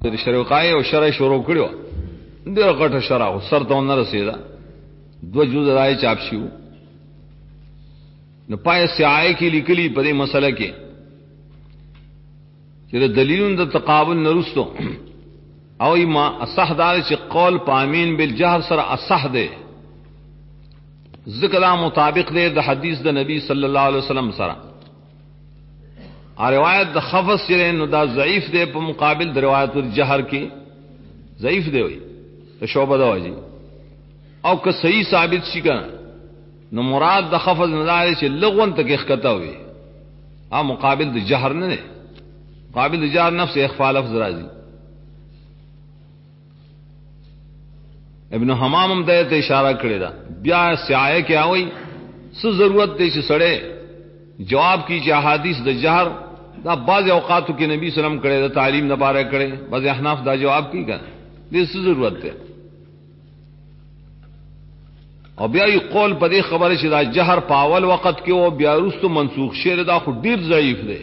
د شروقای او شرع شروع کړو ډېر غټه شرع سر ته نه رسیدا دو جزء راي چاپ شو نو پای سعای کی لیکلی په دې مسله کې چې دلیلون د تقابل نرستو او ما اصح دار چې قول پامین بالجهر سره اصح ده ذکر مطابق ده د حدیث د نبی صلی الله علیه وسلم سره ا روایت د خفض سره نو دا ضعیف ده په مقابل د روایت الجهر کې ضعیف ده وي ته شوبه ده وایي او که صحیح ثابت شي کنه نو مراد د خفض نه دی چې لغون ته کې ښکته وي ا مقابل د جهر نه نه مقابل د جهر نفس اخفاء لفظ راځي ابن حمام هم ته اشاره کړی دا بیا سعایه کې اوي څه ضرورت دی چې سړی جواب کی چې احادیث د جهر دا بعض اوقاتو کې نبی سلام کړی دا تعلیم نه باره کړی بعض احناف دا جواب کی کنه دې څه ضرورت دی او بیا یې قول په دې خبره چې دا جهر په اول وخت کې او بیا وروسته منسوخ شعر دا خو ډیر ضعیف دی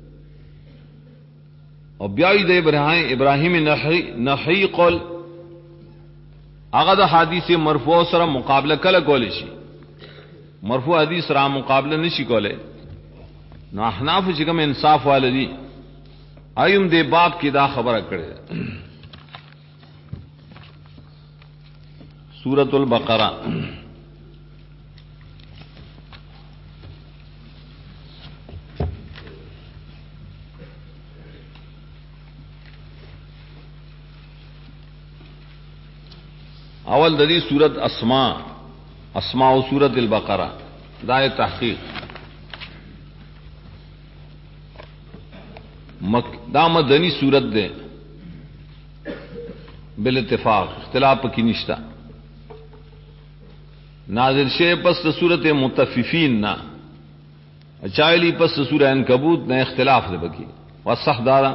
او بیا یې د ابراهیم نحی قول هغه د حدیث مرفوع سره مقابله کله کول شي مرفوع حدیث سره مقابله نشي کوله نو احناف چې کوم انصاف والدي ايوم دې باب کې دا خبره کړې سورۃ البقرہ اول د دې سورۃ اسماء او سورۃ البقرہ دا تحقیق دا مدنی سورت ده بل اتفاق اختلاف کی نشتا نازل شے پس سورت متففین نا اچائلی پس سورہ عنکبوت نے اختلاف دے بکی وصح دارا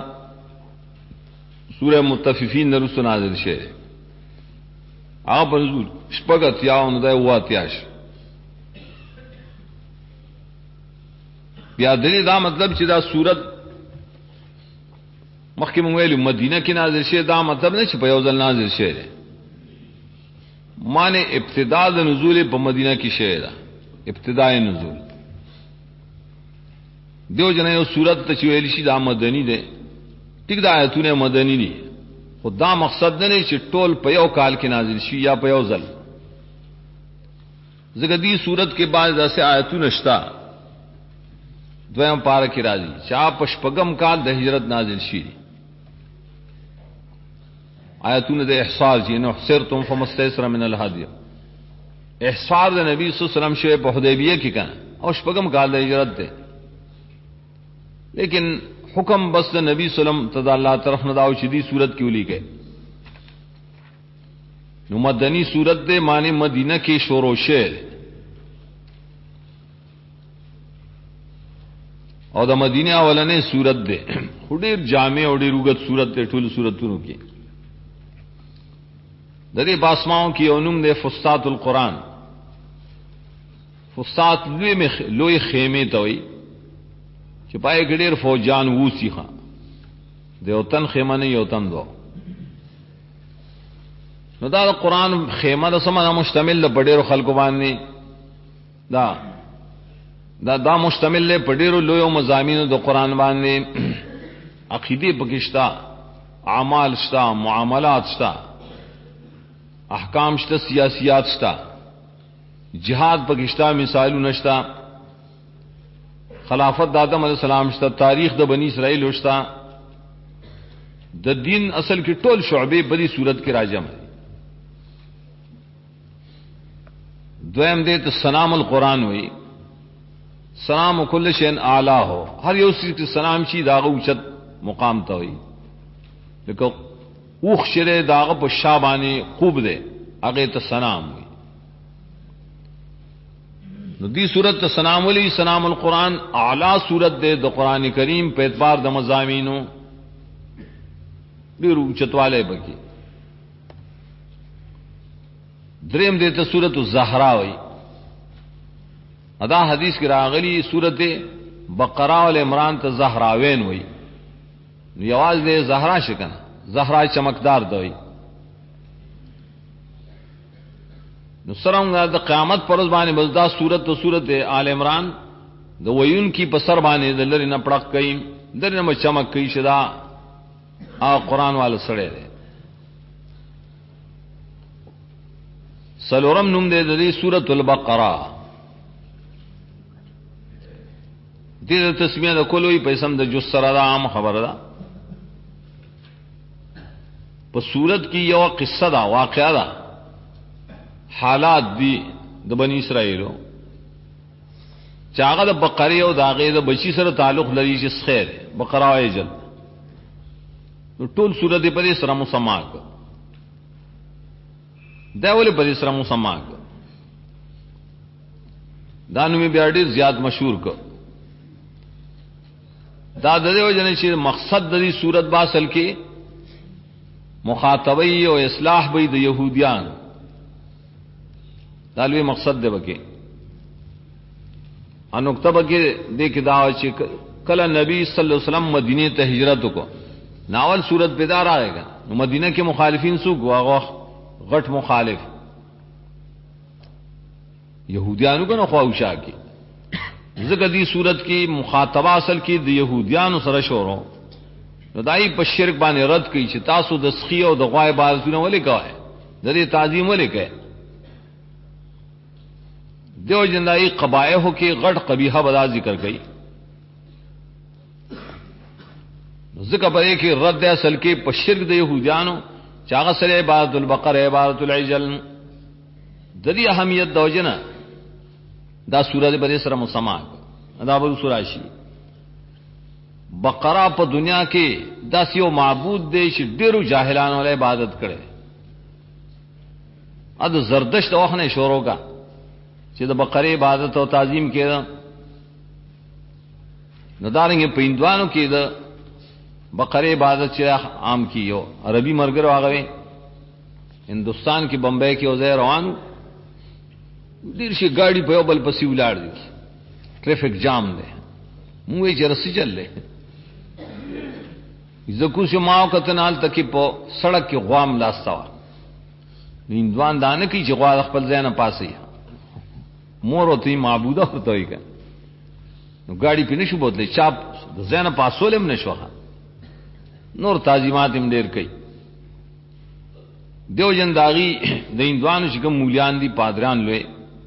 سورہ متففین نرس نازل شے آپ نزول شپگت یاون دے واتیاش بیا دلی دا مطلب چې دا سورت مخکې مونږ ویلو مدینه کې نازل شي دا مطلب نه چې په یو ځل نازل شي معنی ابتدا د نزول په مدینه کې شي دا ابتداء نزول دیو جنا یو سورت ته چې ویل شي دا مدنی ده ټیک دا آیتونه مدنی دي خدا مقصد نه چې ټول په یو کال کې نازل شي یا په یو ځل زګ دې سورت کې بعد داسې آیتونه شتا دویم پارا کی راځي چا پشپغم کال د هجرت نازل شي آیتونه د احصار چې نو حسرتم فمستيسر من الهدي احصار د نبی صلی الله علیه وسلم شوه په حدیبیه کې کړه او شپغم کال د هجرت ده لیکن حکم بس د نبی صلی الله علیه وسلم تدا الله طرف نه داو چې دی صورت کې ولي کې نو مدنی صورت ده معنی مدینه کې شروع شه او د مدینه اولنې صورت ده ډېر جامع او ډېر وګت صورت ده ټول صورتونو کې د دې باسماو کې اونم ده فستات القرآن فستات لوی خیمه ته وي چې پای ګډیر فوجان ووسیخه د یو تن خیمه نه یو تن دو نو دا قرآن خیمه د سمه مشتمل د ډېرو خلکو باندې دا مشتمل له پډیرو لویو مضامینو د قران باندې عقیده پکشتا اعمال شتا معاملات شتا احکام شتا سیاسیات شتا جهاد پکشتا مثالو نشتا خلافت د آدم علیہ السلام شتا تاریخ د بنی اسرائیل شتا د دین اصل کې ټول شعبې په دې صورت کې راجم دویم دې ته سلام القرآن وی سلام کل شین اعلی ہو ہر یو چیز کی سلام شي داغه اوچت مقام ته وي لکه اوخ شره داغه په شابانی خوب ده هغه ته سلام وي نو دی صورت ته سلام ولي سلام القرآن اعلی صورت ده د قران کریم په اعتبار د مضامینو ډیر اوچتواله بکی دریم دې ته سورۃ الزهرا وي ادا حدیث کی راغلی سورت بقرہ و عمران ته زهراوین وای یواز دې زهرا شکن زهرا چمکدار دوی نو سرنګ د قیامت پر ورځ باندې بزدا صورت تو صورت آل عمران د ویون کی پسر باندې د لری نه پړق کین درنه مچمک کی شدا قرآن والا سړی دی. سلورم نوم دے دی سورۃ البقرہ. دې تسمیه د کولوی پیسم د جس سره دا عام خبره ده. په سورت کې یو قصه دا واقعا ده حالات دی د بنی اسرائیلو چاغه د بقره او داغه د بچی سره تعلق لري چې خیر بقره او ایجل نو ټول سورت په دې سره مسما کړ. دا ولې په دې سره مسما کړ؟ دا نو بیا ډیر زیات مشهور کړ. دا د دې وجه چې مقصد د دې سورت با اصل کې مخاطبی او اصلاح به د يهوديان دا لوی مقصد دی وکي ان نقطه کې دې کې دا چې کله نبی صلی الله علیه وسلم مدینه ته هجرت وکړ ناول صورت پیدا راغی نو مدینه کې مخالفین سو غواغه غټ مخالف يهوديانو کنه خواوشا کی ذکر دی صورت کی مخاطبہ اصل کی د يهوديانو سره شورو نو دای په شرک باندې رد کوي چې تاسو د سخی او د غوای عبادتونه ولې کوئ د دې تعظیم ولې کوئ. دیو جندای قبایح کې غټ قبیحه بدا ذکر کړي ذکر پرې کې رد اصل کې په شرک د يهوديانو چاغه سره عبادت البقره عبادت العجل د دې اهمیت دوجنه دا سورۃ په سره مسما دا به سوراشي بقره په دنیا کې داس یو معبود دی چې ډیرو جاهلانو له عبادت کړي اده زردشت وخت نه شروع کا چې د بقره عبادت او تعظیم کړه نو دارنګ په هندوانو کې د بقره عبادت چې عام کیو عربي مرګر واغوي هندستان کې بمبئی کې اوځه روان ډیر شي ګاډي په بل پسې ولاړ دي ټریفیک جام دی موږ یې چرسي چللې زکو چې ماو کتنال تکي په سړک کې غوام لاستا هندوان دانه کې چې غوا خپل ځای نه پاسي مور او تی معبوده ورته وي نو ګاډي پینې شو بوتلې چاپ ځای نه پاسولم نشوخه نور تعظیمات هم ډیر کوي. دیو جن داغي د هندوانو چې کوم مولیان دي پادران لوي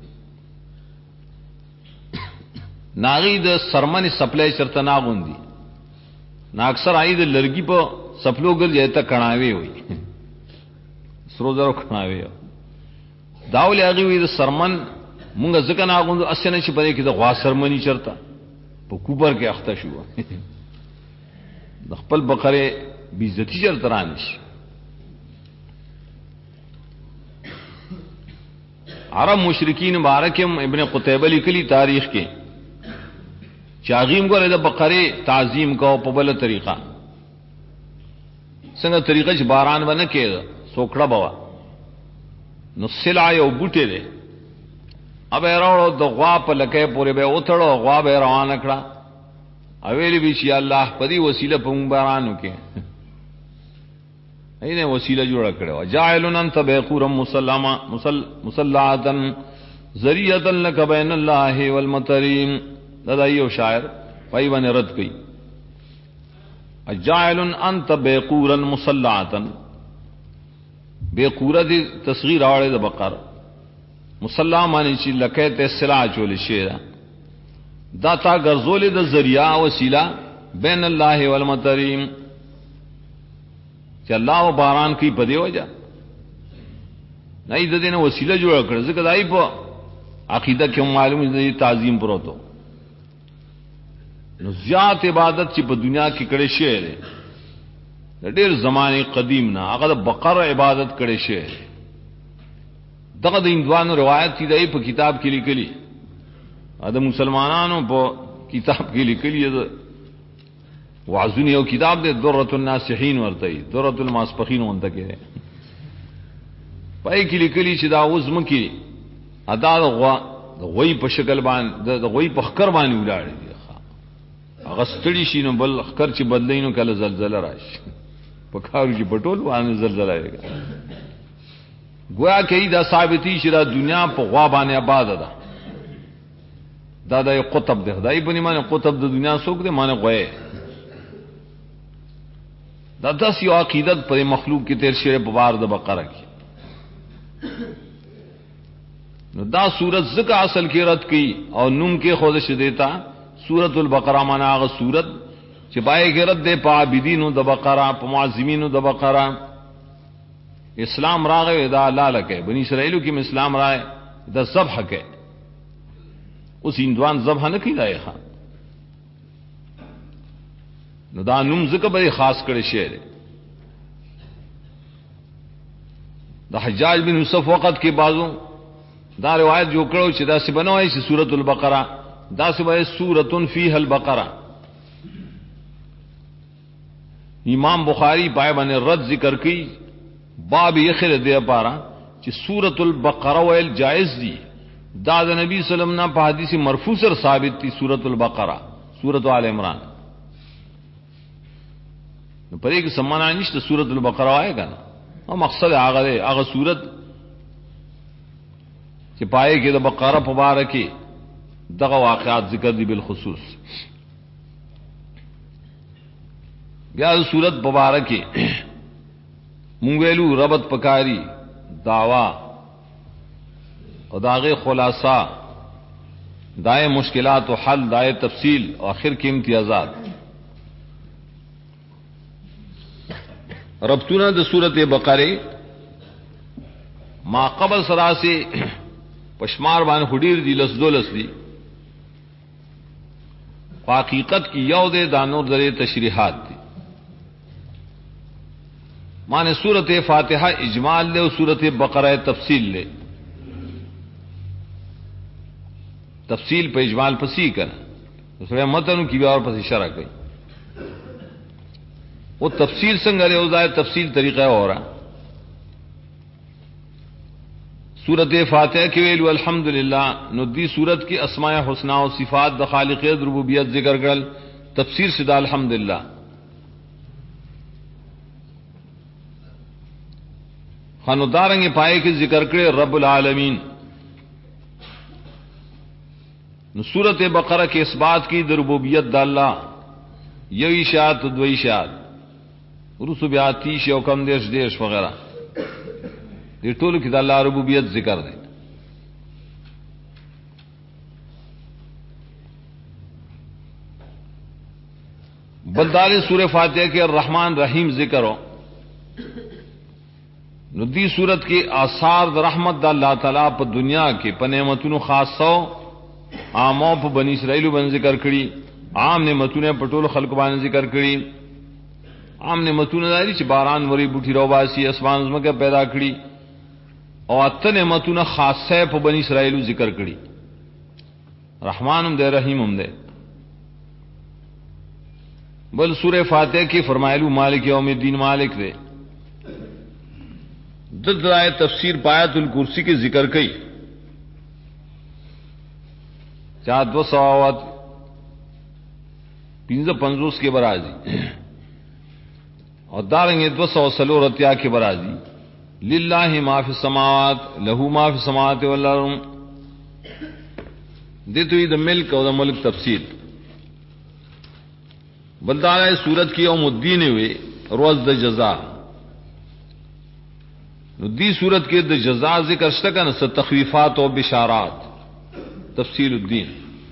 ناغي د سرمن سپلای چرته ناغوندي نا اکثر آئی د لرګي په سپلو ګل جته کڼاوي وي سرو زرو کڼاوي داول هغه وي د سرمن مونږ ځکه ناغوندو اسنه چې پرې کې د غوا سرمنی چرته په کوبر کې اخته شو د خپل بقره بیزتی چرته رانش. عرب مشرکین مبارکم ابن قتیبہ لیکلی تاریخ کې چاغیم کو د بقره تعظیم کو په بل طریقہ څنګه طریقہ چې باران باندې کې سوکړه بوا نو سلع یو بوټي دی اب راوړو د غوا په لکه پورې به اوتړو غوا به روان کړه اویلی بی چې الله په دې وسیله په مونږ بارانو کې اینه وسیله جوړ کړو جاعلن انت بقورا مسلعه ذریه لك بین الله والمطرین دا یو شاعر پای باندې رد کړي جاعلن انت بقورا مسلعه بقوره دي تصغیر اورې د بقره مسلعه معنی چې لکه ته سلع چول شي دا تا غرزول د ذریعہ وسیله بین الله والمطرین چې الله و باران کی په دی وجه نه دې نه وسیله جوړ کړ ځکه دای په عقیده کې معلومه دي تعظیم پروتو نو زیات عبادت چې په دنیا کې کړي شي د ډېر زمانه قدیم نه هغه د بقره عبادت کړي شي دغه د هندوانو روایت دی په کتاب کې لیکلي دا مسلمانانو په کتاب کې لیکلي ده وعظونه یو کتاب دی درة الناصحین ورته درة الماسپخین ونته کې پای کې لیکلي چې دا وزم کې ادا غوی په شکل باندې د غوی په خکر باندې ولاړ دي هغه ستړي شي نو بل خکر چې بدلینو کله زلزلہ راشي پکارو چې پټول باندې زلزلہ لګا گویا کې دا ثابتی چې دا دنیا په غوا باندې آباد ده دا د قطب ده دای بنی معنی قطب د دنیا څوک ده معنی غوې دا داس یو عقیدت پر مخلوق کې تیر شوی په بار د بقره کې نو دا سورت زکه اصل کې رد کی او نوم کې خوځش دیتا سورۃ البقرہ معنا هغه سورت چې پای کې رد ده په عابدینو د بقره په معظمینو د بقره اسلام راغی دا لاله کې بنی اسرائیلو کې اسلام راغی دا ذبح کې اوس هندوان ذبح نه کیدای ښا نو دا نوم ذکر به خاص کړي شی دی د حجاج بن یوسف وخت کې بازو دا روایت جو کړو چې دا څه بنوي چې سورۃ البقرہ دا څه به سورۃ فیها البقرہ امام بخاری پای باندې رد ذکر کړي باب یخر دی پارا چې سورۃ البقرہ ویل جائز دی دا د نبی صلی الله علیه وسلم نه په حدیث مرفوع سره ثابت دی سورۃ البقرہ سورۃ آل عمران نو پرې کې سمانا نشته سورۃ البقرہ آئے گا او مقصد هغه سورۃ چې پای کې د بقره په باره کې دغه واقعات ذکر دي بالخصوص بیا د سورۃ مبارک مونږ ویلو ربط پکاري دعوا او داغه خلاصہ دای مشکلات او حل دای تفصیل او اخر کې امتیازات ربطونه د سورۃ بقره ما قبل سرا سے پشمار باندې خډیر دی لس دولس دی حقیقت کی یو دے دانور درے تشریحات دی مانے سورۃ فاتحہ اجمال لے اور سورۃ بقرہ تفصیل لے تفصیل پہ اجمال پسی کرنا سورہ متن کی بھی اور پسی شرح گئی وہ تفصیل سنگرے اوزائے تفصیل طریقہ ہو رہا سورۃ فاتحہ کی ویلو الحمدللہ نو دی سورت کی اسماء حسنا و صفات د خالقیت ربوبیت ذکر کرل تفسیر سے دا الحمدللہ خاندارنگ پائے کے ذکر کرے رب العالمین نو سورۃ بقرہ کے اس بات کی د ربوبیت د اللہ یو اشاعت دو اشاعت رسو بیاتی شو کم دیش دیش وغیرہ یہ ټول کې د الله ربوبیت ذکر دی بلدار سورہ فاتحہ کے الرحمن رحیم ذکر ہو نو دی صورت کی آثار د رحمت د الله تعالی په دنیا کې په نعمتونو خاصو عامو په بنی اسرائیل باندې ذکر کړي عام نعمتونه په ټول خلق باندې ذکر کړي عام نعمتونه دي چې باران وری بوټي روباسي اسمان زمکه پیدا کړي او اته نعمتونه خاصه په بنی اسرائیل ذکر کړي رحمان هم دی رحیم هم دی بل سورہ فاتحہ کی فرمایلو مالک یوم الدین مالک دے دلائے تفسیر پایت الکرسی کے ذکر کئی چاہ 255 کے برازی اور دارنگے 200 کے برازی للہ ما فی السماوات لہو ما فی السماوات والارض دیتوی دا ملک اور دا ملک تفسیر بلدارہ سورت کی یوم الدین ہوئے روز دا جزا دی سورت کے دا جزا ذکر شکن سے تخویفات و بشارات تفصیل الدین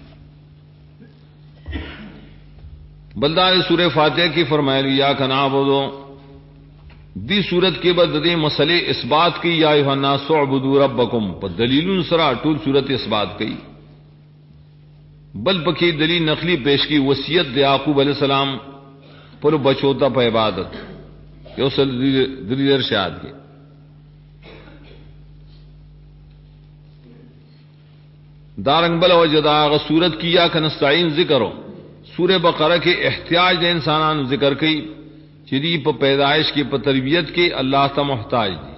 بلدار سورہ فاتحہ کی فرمائے یا نعبدو دی صورت کے بعد دے مسئلے اس بات کی یا ایھا الناس اعبدوا ربکم پر دلیل سرا ټول صورت اس بات کی بل پکی دلیل نقلی پیش کی وصیت یعقوب علیہ السلام پر بچوتا پہ عبادت یہ اصل دلیل ارشاد کی دارنگ بل وجدا صورت کی یا کنستعین ذکر ہو سورہ بقرہ کے احتیاج دے انسانان ذکر کی چری پہ پیدائش کی پہ تربیت کے اللہ تا محتاج دی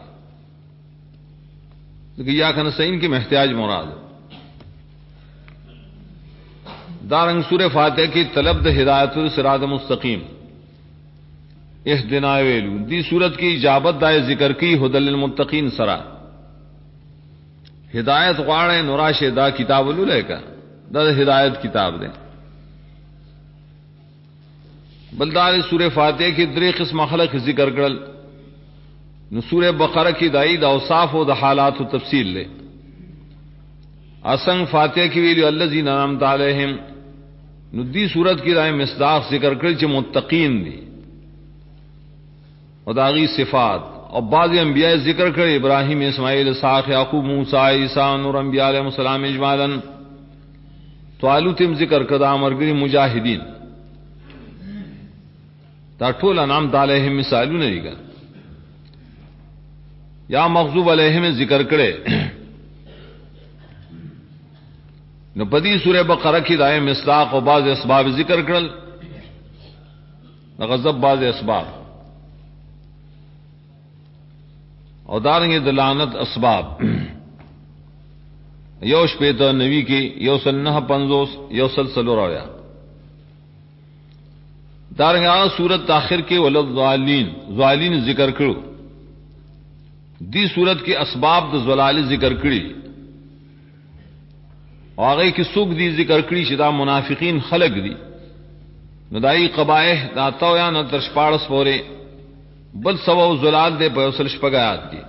لیکن یا کنستعین کی محتاج مراد دارنگ سورہ فاتحہ کی طلب د ہدایت الصراط مستقیم اهدنا ویلو دی صورت کی اجابت دای ذکر کی هدل للمتقین سرا ہدایت غواړې نوراشه دا کتاب ولولای کا دا ہدایت کتاب دے بلدار سورہ فاتحہ کی درې قسم خلق ذکر کړل نو سورہ بقرہ کی دای د اوصاف او د حالات او تفصیل لے اسنگ فاتحہ کی ویلو الذین انعمت علیہم نو دی صورت کی دای مصداق ذکر کړل چې متقین دي اور داغی صفات اور بعض انبیاء ذکر کرے ابراہیم اسماعیل اسحاق یعقوب موسیٰ عیسیٰ اور انبیاء علیہ السلام اجمالا طالوت ذکر کدا مرګری مجاہدین دا ټول انعام علیہم مثالو نه دي یا مغضوب علیہم ذکر کرے نو پدی سورہ بقرہ کی دائیں مصداق اور بعض اسباب ذکر کرل غضب بعض اسباب اور دارنگے دلانت اسباب یوش پیتا نوی کی یوسل نہ پنزوس یوسل سلو رویا دارنگے آن سورت تاخر کے ولد ظالین ذکر کرو دی صورت کے اسباب د زلال ذکر کری اور آگے کی سوک دی ذکر کری شدا منافقین خلق دی ندائی قبائح داتاو یا نہ ترشپاڑس پورے بل سوا زلال دے پیوسل شپگایات کی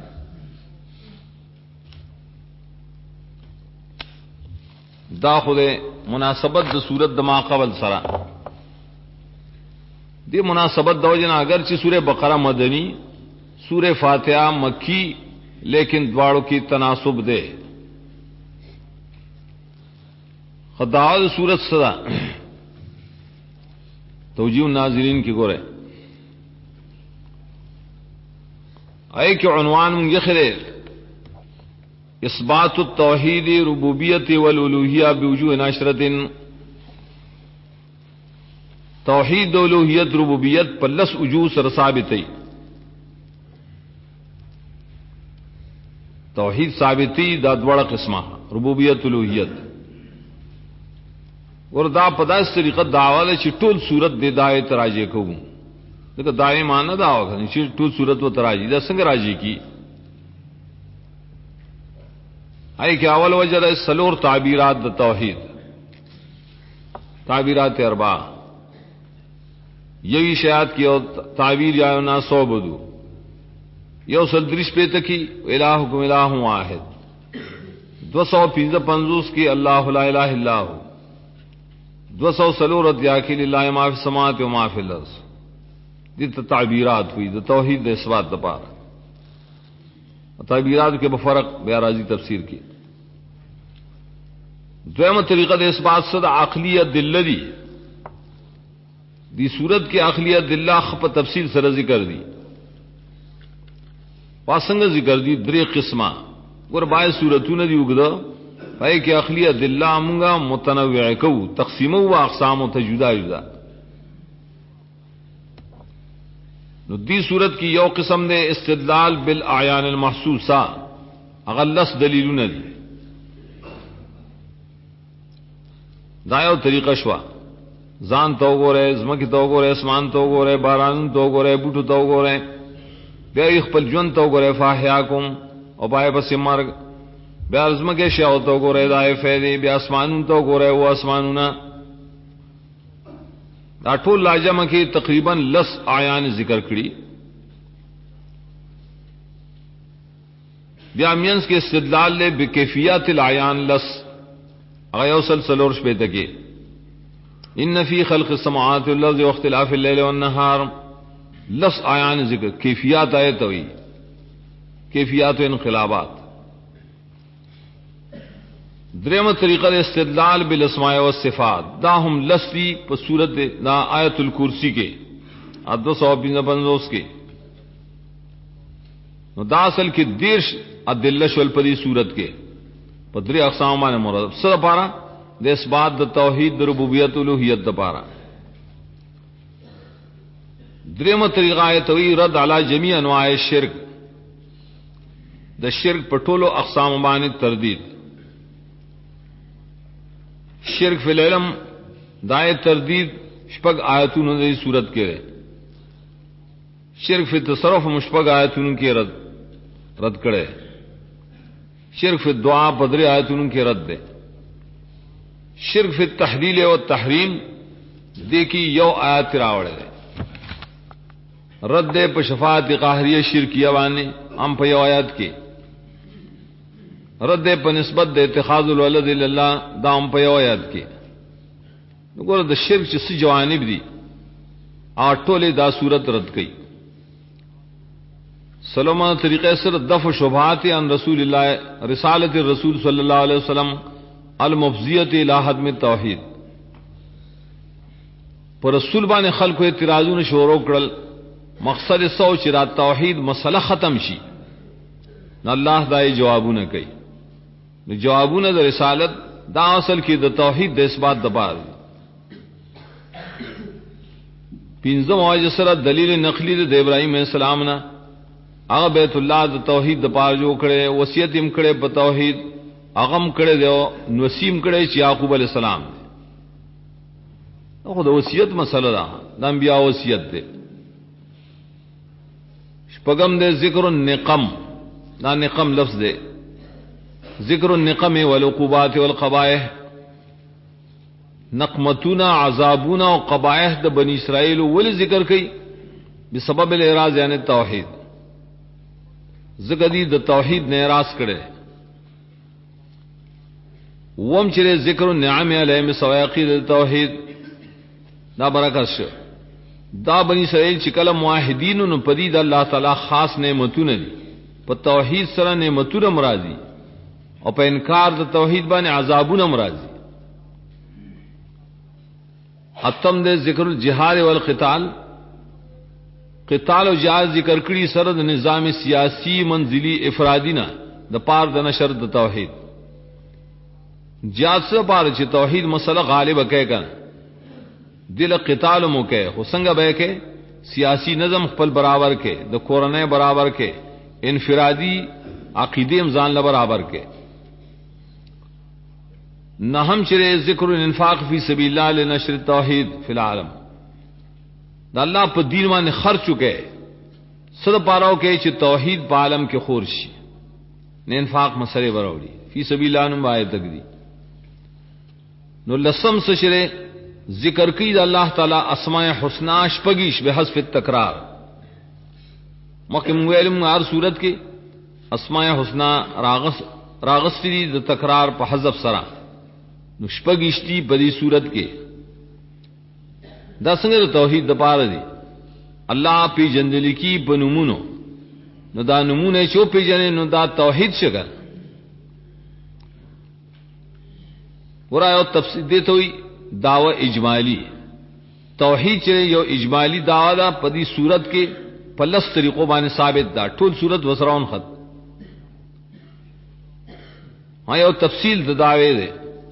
دا خود مناسبت دا صورت دما قبل سرا دی مناسبت دو جنا اگرچہ سورہ بقرہ مدنی سورہ فاتحہ مکی لیکن دواروں کی تناسب دے خداوت سورت صدا توجیہ ناظرین کی گورے اے کہ عنوان من یخرے اثبات التوحید ربوبیت والالوہیہ بوجوہ نشرت توحید الوہیت ربوبیت پلس وجوہ سر ثابتی توحید ثابتی دا دوڑا قسمہ ربوبیت الوہیت اور دا پدا اس طریقہ دعوی چ ټول صورت دے دای تراجے کو دغه دای مان دا وغه چې ټول صورت و تراجی دا څنګه راجی کی ای کہ اول وجہ د سلور تعبیرات د توحید تعبیرات اربع یوی شیات کی او تعبیر یا نا سو بدو یو سلدرش پہ تکی الہکم الہ واحد 255 کی اللہ لا الہ الا ہو 200 سلورت یا کہ للہ ما فی السماوات و ما فی الارض دی تعبیرات ہوئی دی توحید دے اثبات دپار تعبیرات کے بفرق بیارازی تفسیر کی دویم طریقہ دے اثبات صد عقلیت دل دی صورت کی عقلیت دلہ خپ تفصیل سر ذکر دی واسنگ ذکر دی درے قسمہ ور بائے صورتوں دی اگدا پائے کہ عقلیت دلہ منگا متنوع کو تقسیم و اقسام و تجدا جدا نو دی صورت کی یو قسم دے استدلال بالاعیان المحسوسہ اغلس دلیلون دی دایو طریقہ شوا زان تو گو رہے زمکی تو گو رہے اسمان تو گو رہے باران تو گو رہے بوٹو تو گو رہے بیا اخپل جون تو گو رہے فاحیاکم او بائے پس مرگ بیا زمکی شیعو تو گو رہے دائے فیدی بیا اسمانون تو گو رہے وہ اسمانونا دا ټول لاجمع کی تقریباً لس آیان ذکر کړي بیا مینس کے استدلال لے بکیفیات العیان لس غیو سلسلور شپیتا کی ان فی خلق السماوات والارض واختلاف اللیل والنہار لس آیان ذکر کیفیات آیت ہوئی کیفیات و انقلابات دریم طریقہ استدلال بالاسماء والصفات دا ہم لسلی پر صورت دا آیت الکرسی کے 255 کے نو دا اصل کی دیرش ادلش والپدی صورت کے پدری اقسام مانے مراد سر پارا دے اثبات دا توحید دا ربوبیت الوہیت دا پارا دریم طریقہ آیت ہوئی رد علی جمیع انواع شرک دا شرک پٹولو اقسام مانے تردید شرک فی العلم دائے تردید شپگ آیتون دی صورت کے رہے شرک فی تصرف مشپگ آیتونو کی رد کرے. شرک فی دعا بدر آیتونو کی رد دے. شرک فی تحلیل و تحریم دیکھی یو آیت راوڑے دے. رد دے پا شفاعت قاہریہ شرکیہ وانے ہم پا یو آیت کی. رد دے پا نسبت دے اتخاذ الولد اللہ دا ہم پا یو آیت کی. نگو دا شرک چسی جوانب دی آٹولے دا صورت رد کی. سلمہ طریقہ سر دفع شبہات عن رسول اللہ رسالت الرسول صلی اللہ علیہ وسلم المفضیت الی حدم التوحید. پر رسول بانے خلق اعتراضون شورو کرل مقصد سو چرا توحید مسئلہ ختم شی نہ اللہ دائی جوابون کئی. جوابون دا رسالت دا اصل کی دا توحید دا اثبات دا بار. پینزم واجہ سر دلیل نقلی دا ابراہیم علیہ السلام نا اغا بیت اللہ دا توحید دا پار جو کرے وصیت ام کرے پا توحید اغم کرے دے نوسیم کرے چی یعقوب علیہ السلام دے. خود وصیت مسئلہ دا انبیاء وصیت دے. شپگم دے ذکر النقم دا نقم لفظ دے. ذکر النقم والعقوبات والقبائح نقمتونا عذابونا و قبائح دا بنی اسرائیل ولی ذکر کئی بسبب الاعراض یعنی توحید. ذکر دی دا توحید نے اعراض کرے. وم چرے ذکر النعم علیہم سوائقی دا توحید دا برکت شو. دا بنی اسرائیل چکل معاہدین ان پدید اللہ تعالی خاص نعمتون دی پا توحید سر نعمتون مرازی اور پا انکار دا توحید بانے عذابون مرازی. اتم دے ذکر الجہاد والقتال قتال و جہاد ذکر کری سرد نظام سیاسی منزلی افرادینا دا پار دا نشر دا توحید. جہاد سے پار چی توحید مسئلہ غالب کہے کن دل قتال مو کے حسنگ بے کے سیاسی نظم خپل برابر کے دا قرآن برابر کے انفرادی عقیدے امزان برابر کے. نہم چرے ذکر الانفاق فی سبیل اللہ لنشر التوحید فی العالم دا اللہ پا دین مانے خرچ چکے صد پاراو کے چی توحید پا عالم کے خورشی نے انفاق مسئلے براوڑی فی سبیل اللہ نم آئے تک دی. نو لسم سشرے ذکر کی دا اللہ تعالی اسماء حسنہ شپگیش بحذف التکرار. مقیم علم ہر صورت کے اسماء حسنہ راغستی دی دا تکرار پا حذف سرا نو شپگیشتی بدی صورت کے دا سنگر توحید دا پار دی. اللہ پی جندلی کی بنمونو نو دا نمونے چو پی جنے نو دا توحید شکر ورائے تفسیر دیتا ہوئی دعوی اجمالی توحید چرے یو اجمالی دعوی دا پدی صورت کے پلس طریقوں بانے ثابت دا ٹول صورت وسرون خط. ہاں یو تفصیل دا دعوی دے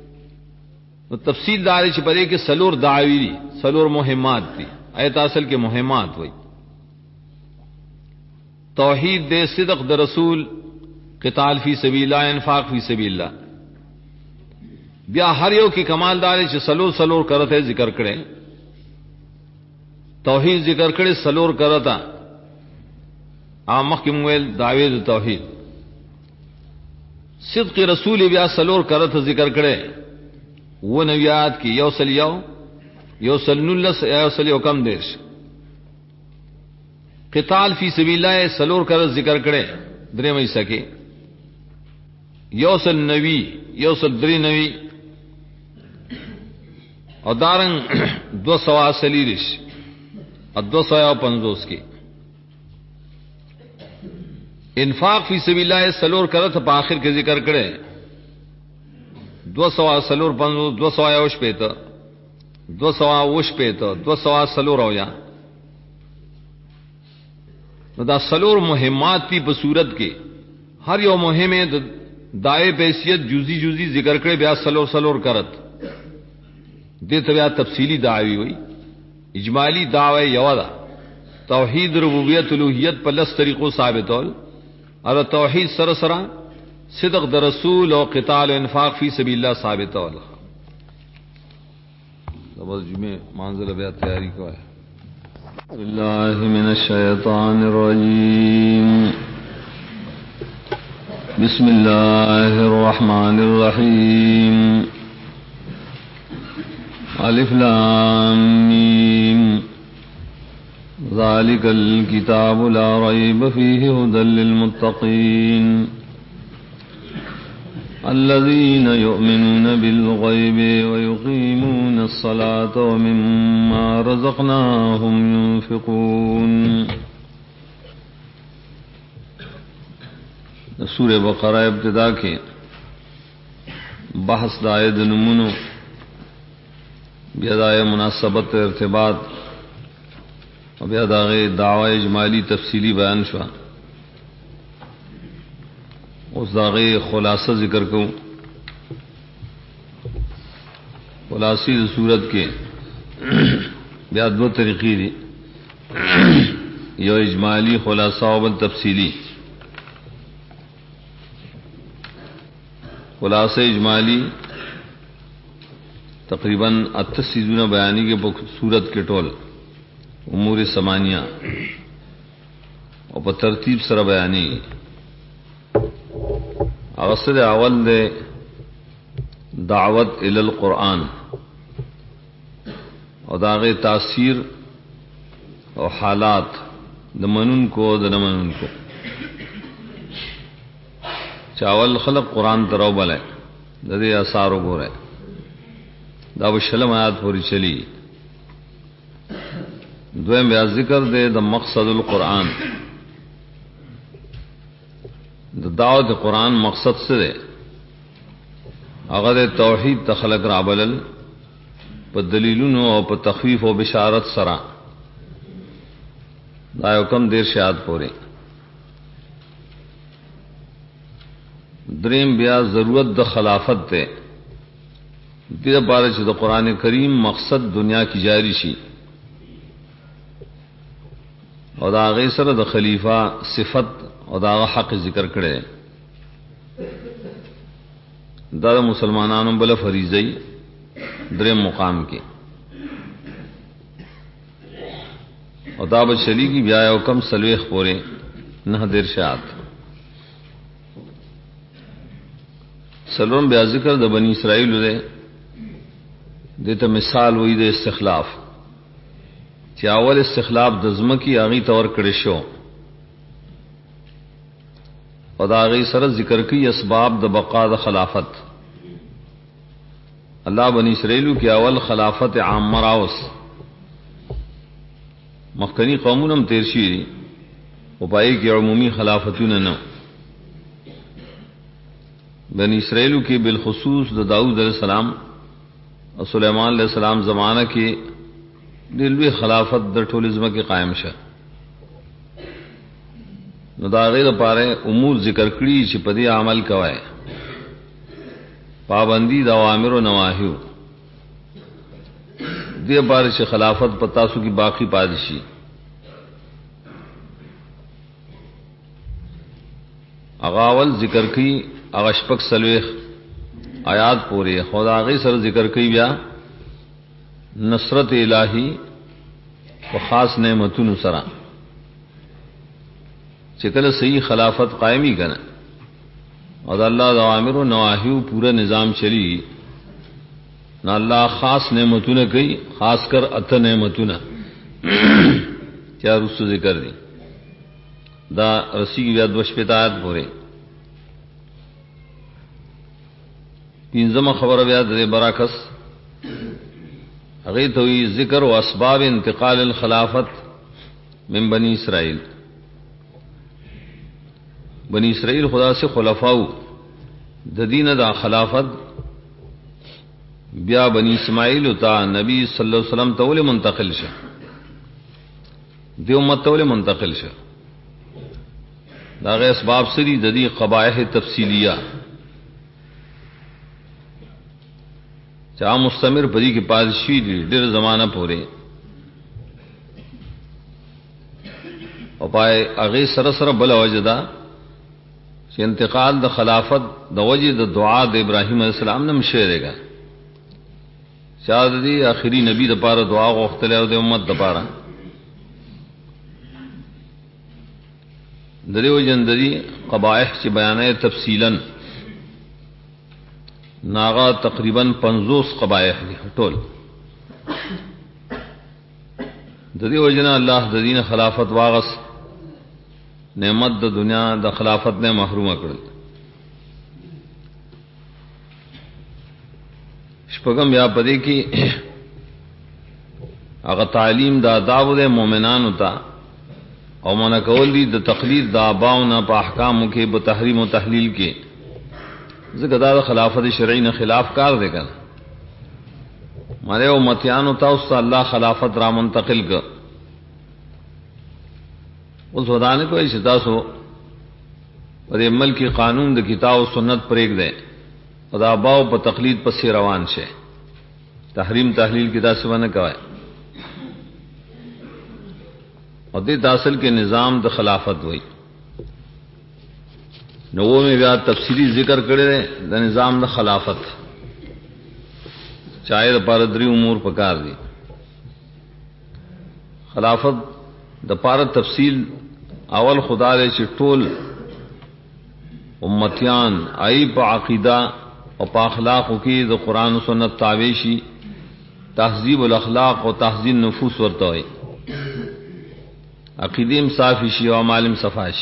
تفصیل دارے چھ پدے کہ سلور دعوی دی سلور مہمات دی ایت اصل کے مہمات ہوئی. توحید دے صدق دا رسول قتال فی سبیل اللہ انفاق فی سبیل اللہ. بیا ہر یو کی کمال دارے چھ سلور سلور کرتے ذکر کرے توحید ذکر کرے سلور کرتا آمخ کی مویل دعوید توحید. صدق رسول بیا سلور کرتا ذکر کرے وہ نویات کی یوسل یوسل نلس یوسل یو کم دیش. قتال فی سبیل اللہ سلور کرت ذکر کرے درے میں سکے یوسل نوی یوسل دری نوی اور دارنگ 200 سلیرش اور 250 کی. انفاق فی سبیل اللہ سلور کرت پا آخر کے ذکر کرے 200 سلور 200 اوش پیتا 200 اوش پیتا 200 سلور ہو یا دا سلور مہمات تی بصورت کے ہر یو مہم دائے پیسیت جزی جزی ذکر کرے بیا سلور سلور کرت دے بیا تفصیلی دعوی ہوئی. اجمالی دعوی یودا توحید ربوبیت الوہیت پلس طریقوں ثابت اور توحید سرسرا صدق در رسول و قتال و انفاق فی سبیل اللہ ثابت والا. بس جمعہ منزل بیا تیاری کو ہے. بالله من الشيطان الرجيم. بسم الله الرحمن الرحيم. الف لام میم ذلك الكتاب لا ريب فيه هدى للمتقين الذين يؤمنون بالغيب ويقيمون الصلاة ومما رزقناهم ينفقون. سورہ بقرہ ابتدا کے بحث دائے نمونو بیادائے مناسبت ارتباط اور بیادائے دعوی اجمالی تفصیلی بیان شوا. اس داغے خلاصہ ذکر کو خلاصی صورت کے بیاد دو طریقی دی، یو اجمالی خلاصہ و بل تفصیلی. خلاصہ اجمالی تقریباً 38 چیزوں بیانی کے صورت کے ٹول امور سمانیہ اور پر ترتیب سر بیانی. اغسر اول دے دعوت الی القرآن اور داغ تاثیر اور حالات دمنن کو دنمنن کو. چاول خلق قرآن ترو بلے ددے اثارو گو رہے داب شلم آیات پوری چلی. دویم بیا ذکر دے دا مقصد القرآن، دعوت قرآن مقصد سے دے اگر توحید تخلق رابلل پا دلیلون و پا تخفیف و بشارت سرا دایو کم دیر شاید پورے. دریم بیا ضرورت د خلافت دے دیر پارے چھ دا قرآن کریم مقصد دنیا کی جاری شی اور دا غیسر دا خلیفہ صفت اور دا حق ذکر کرے. دا مسلمانانوں بلا فریضی دریم مقام کے اور دا بچلی کی بیاہ کم سلویخ پورے نہ دیر شاعت. سلورم بیا ذکر دا بنی اسرائیل دے دیتا مثال ہوئی دے استخلاف چاول استخلاف دزم کی آغی طور کرشو اور دا آغی سر ذکر کی اسباب دا بقا دا خلافت. اللہ بنی اسرائیلو کی اول خلافت عام مراوس مخکنی قومونم تیرشیری و پائی کی عمومی خلافتون نو. بنی اسرائیلو کی بالخصوص دا داؤد علیہ السلام اور سلیمان علیہ السلام زمانہ کی دلوی خلافت دا ٹولزمہ کی قائم شاہ. نو دا غیر پارے امور ذکر کری چی پدی عمل کوائے پابندی دا اوامر و نواہیو دی پارے چی خلافت پتاسو کی باقی پادشی. اغاول ذکر کی اغشپک سلویخ آیات پورے خدا غی سر ذکر کی بیا نصرت الہی و خاص نعمتون سرا چکل صحیح خلافت قائمی کنا اور اللہ اوامر و نواہیو پورا نظام چلی نہ اللہ خاص نعمتون کئی خاص کر ات نعمتون کیا رسو ذکر دی دا رسی کی بیا دوش پیتایت پورے. پینزم خبر بیاد دے براکس اغیت ہوئی ذکر و اسباب انتقال الخلافت من بنی اسرائیل. بنی اسرائیل خدا سے خلفاؤ ددین دا خلافت بیا بنی اسماعیل تا نبی صلی اللہ علیہ وسلم تول منتقل شا دی امت تول منتقل شا. دا غی اسباب سری ددی قبائح تفصیلیہ چاہ مستمر پدی کی پادشی ڈر زمانہ پورے اور پائے اغی سرسر بلا وجدہ کہ انتقال دا خلافت دا وجہ دا دعا دا ابراہیم علیہ السلام نم شعرے گا چاہ دی آخری نبی دا پارا دعا غختلے دا امت دا پارا دریو جندری قبائح چې بیانې تفصیلا ناغا تقریبا 50 قبائح دي ټول دریو جنا الله د دین خلافت واغس نعمت د دنیا د خلافت نه محروم کړل. شپږم یا پدې کې هغه تعلیم د آداب د مؤمنانو ته او منع کول دي د تقلید د آباؤنا په احکامو کې په تحریم او تحلیل کې ځکه دا خلافت شرعی نه خلاف کار دی کنه. مره امتیانو ته اوس الله خلافت را منتقل ک اوس ودانه کوئی چې تاسو پر ملکی قانون د کتاب او سنت پرېګ دی او د آباو په تقلید پسې روان شه تحریم تحلیل کې تاسو باندې کوي اور دې اصل کے نظام د خلافت وای نو میں بیا تفصیلی ذکر کړي د نظام د خلافت چاہے د پاره درې امور پکار دي. خلافت د پاره تفصیل اول خدا دې چې ټول امتیان ای په عقیده او په اخلاق کې د قران او سنت تابع شي تهذیب الاخلاق او تحسین نفوس ورته وي عقیدیم صافی شي او عمالم صفاش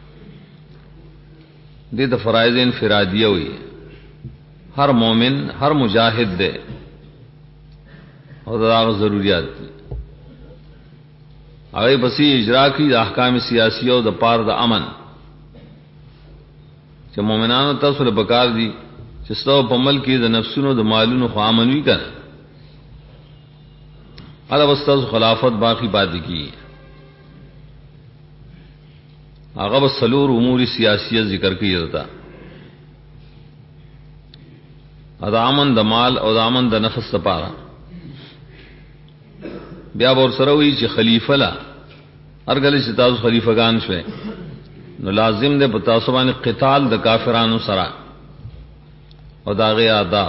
دې د فرایض انفرادیه وي. هر مومن هر مجاهد دے اور دا ضروریات دي هغه بسی اجرا کی احکام سیاسی او د پار د امن چې مومنانو تاسو له بکار دي چې ستو په ملک کې د نفسونو د مالونو خو امن وي کنه الا واستاذ خلافت باقی پاتې کی هغه بسلور امور سیاسیه ذکر کیږي تا ادامن د مال او دامن د نفس لپاره بیا ور سره وی چې خلیفہ لا هر کله چې تاسو خلیفګان شوي نو لازم ده په تاسو باندې قتال د کافرانو سره او داغه آداب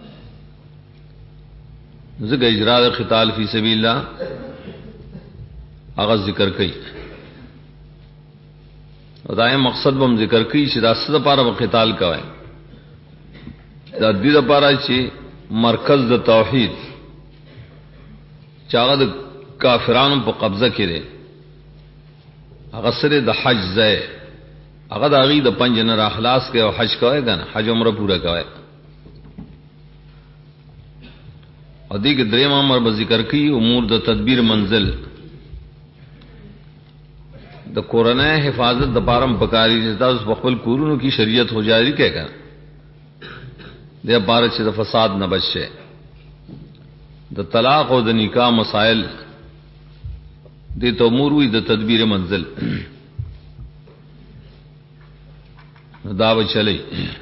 ذکر اجرا د قتال فی سبیل الله هغه ذکر کړي او دا مقصد بم ذکر کړي چې د اصل لپاره قتال کوي دا دې لپاره چې مرکز د توحید چاغه د کافرانو په قبضه کې دی هغه سره د حج ځای هغه د غي د پنځ نه اخلاص کې او حج کوي کنه حج عمره پورا کوي او دې کې دریم امر به ذکر کړي امور د تدبیر منزل د قرآن حفاظت د بارم پکاري چې تاسو په خپل کورونو کې شریعت هو جاری کړه د بار چې د فساد نه بچي د طلاق او د نکاح مسائل د امور وي د تدبیر منزل دا به چلی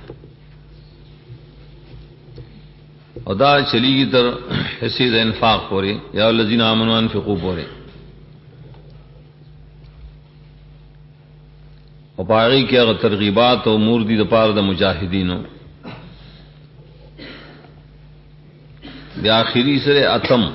او دا چلیږي تر حصے د انفاق پورې یا الذين امنوا انفقوا پورې او باقي کې هغه ترغیبات او امور دي د پاره د مجاهدینو بیا اخیری سره اتم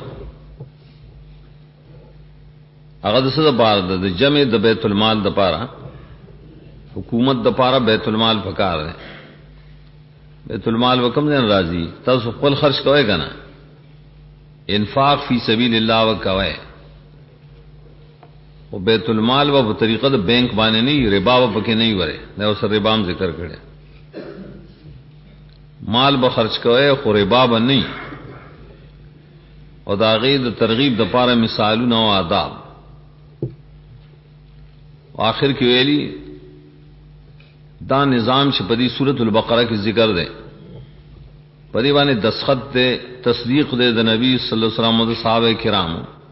هغه د څه د جمع د بیت المال د پاره حکومت د پاره بیت المال پکار دی بیت المال وکم نه راضی تاسو خپل خرج کوئ کنه انفاق فی سبیل الله وکوي او بیت المال و په طریقه د بینک باندې نه ربا و پکې نه وره دا اوس ربا هم ذکر کړي مال به خرج کوئ خو ربا به نه او دا غي د ترغیب د پاره مثالونه او آداب آخر کې ویلي دا نظام چې په دې سورۃ البقرہ کې ذکر دی په دې باندې دسخط ته تصدیق دی د نبی صلی الله علیه وسلم او صحابه کرام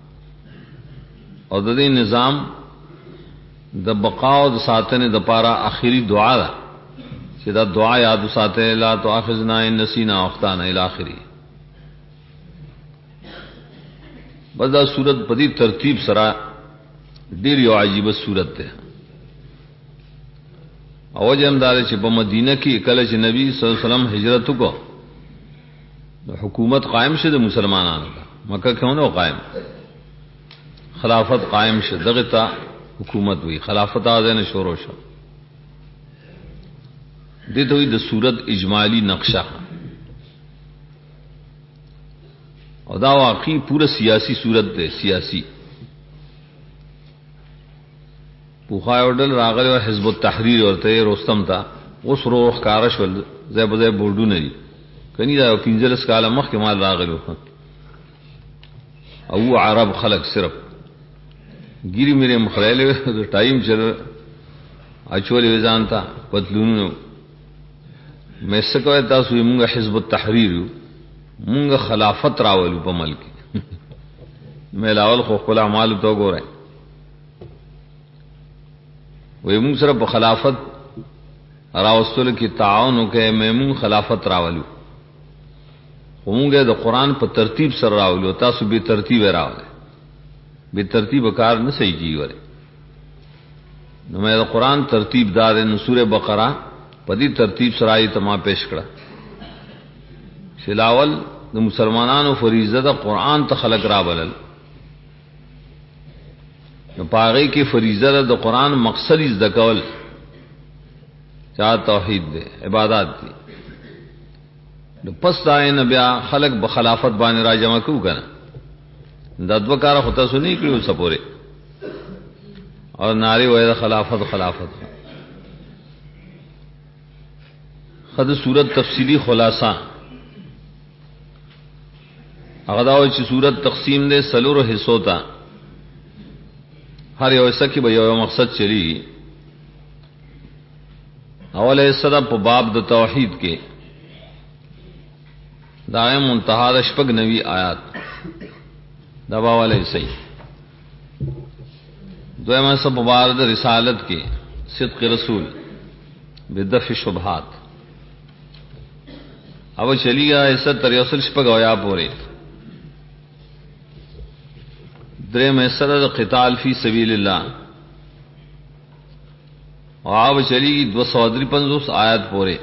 او د دې نظام د بقا او د ساتنې د پاره اخیری دعا ده چې دا دعا یاد ساته لا تؤاخذنا ان نسینا او اخطانا الی اخره بس دا صورت په دې ترتیب سره ډیر یو عجیب صورت ده او جمدار چې په مدینه کې کله چې نبی صلی الله علیه وسلم هجرت وکړ حکومت قائم شه د مسلمانانو کا مکه کې نو قائم خلافت قائم شه دغه تا حکومت ہوئی خلافت آزین شور و شو دیتا ہوئی دا صورت اجمالی نقشہ اور دا واقعی پورا سیاسی صورت دے سیاسی پوخای اڈل راغل و حزب التحریر اور تے رستم تا اس روح کارش ول زیب زیب بوردو نری کنی دا پینزلس کالا مخ کے مال راغل و او عرب خلق صرف گیری میرے مخلیلے ٹائم چل اچولی وزانتا پتلون میں سکوئے تاسوی منگا حزب التحریر منگا خلافت راولو پا ملکی میں لاول خوخلا عمالو تو گو رہے وی منگ سر پا خلافت راوستول کی تعاونو کہ میں منگ خلافت راولو منگا دا قرآن پا ترتیب سر راولو تاسو بے ترتیب راولے بے ترتیب کار نہ صحیح کی ورے نو میں دا قرآن ترتیب دار سورہ بقرہ پدی ترتیب سرائی تما پیش کرا شلاول دا مسلمانانو فریضہ دا قرآن تا خلق را بلل نو پاغی کی فریضہ دا قرآن مقصد از دکول چاہ توحید دے عبادات دی نو پس دائن بیا خلق بخلافت بانی را جمع کیوں کنا دا دو کارا خطا سنی کریو سپورے اور ناری وید خلافت خلافت خد صورت تفصیلی خلاصہ اغداو چی صورت تقسیم دے سلور حصوں تا ہر یو حصہ کی بیو مقصد چلی اول حصہ دا پا باب دا توحید کے دائم منتہا دا شپگ نوی آیات دبا والے صحیح دویم حصہ پا باب دا رسالت کے صدق رسول بدفع شبہات اب چلی گیا ایسا تریوسل شپگ ہویا پورے درم ایسا دا قتال فی سبیل اللہ اور اب چلی گی 253 آیت پورے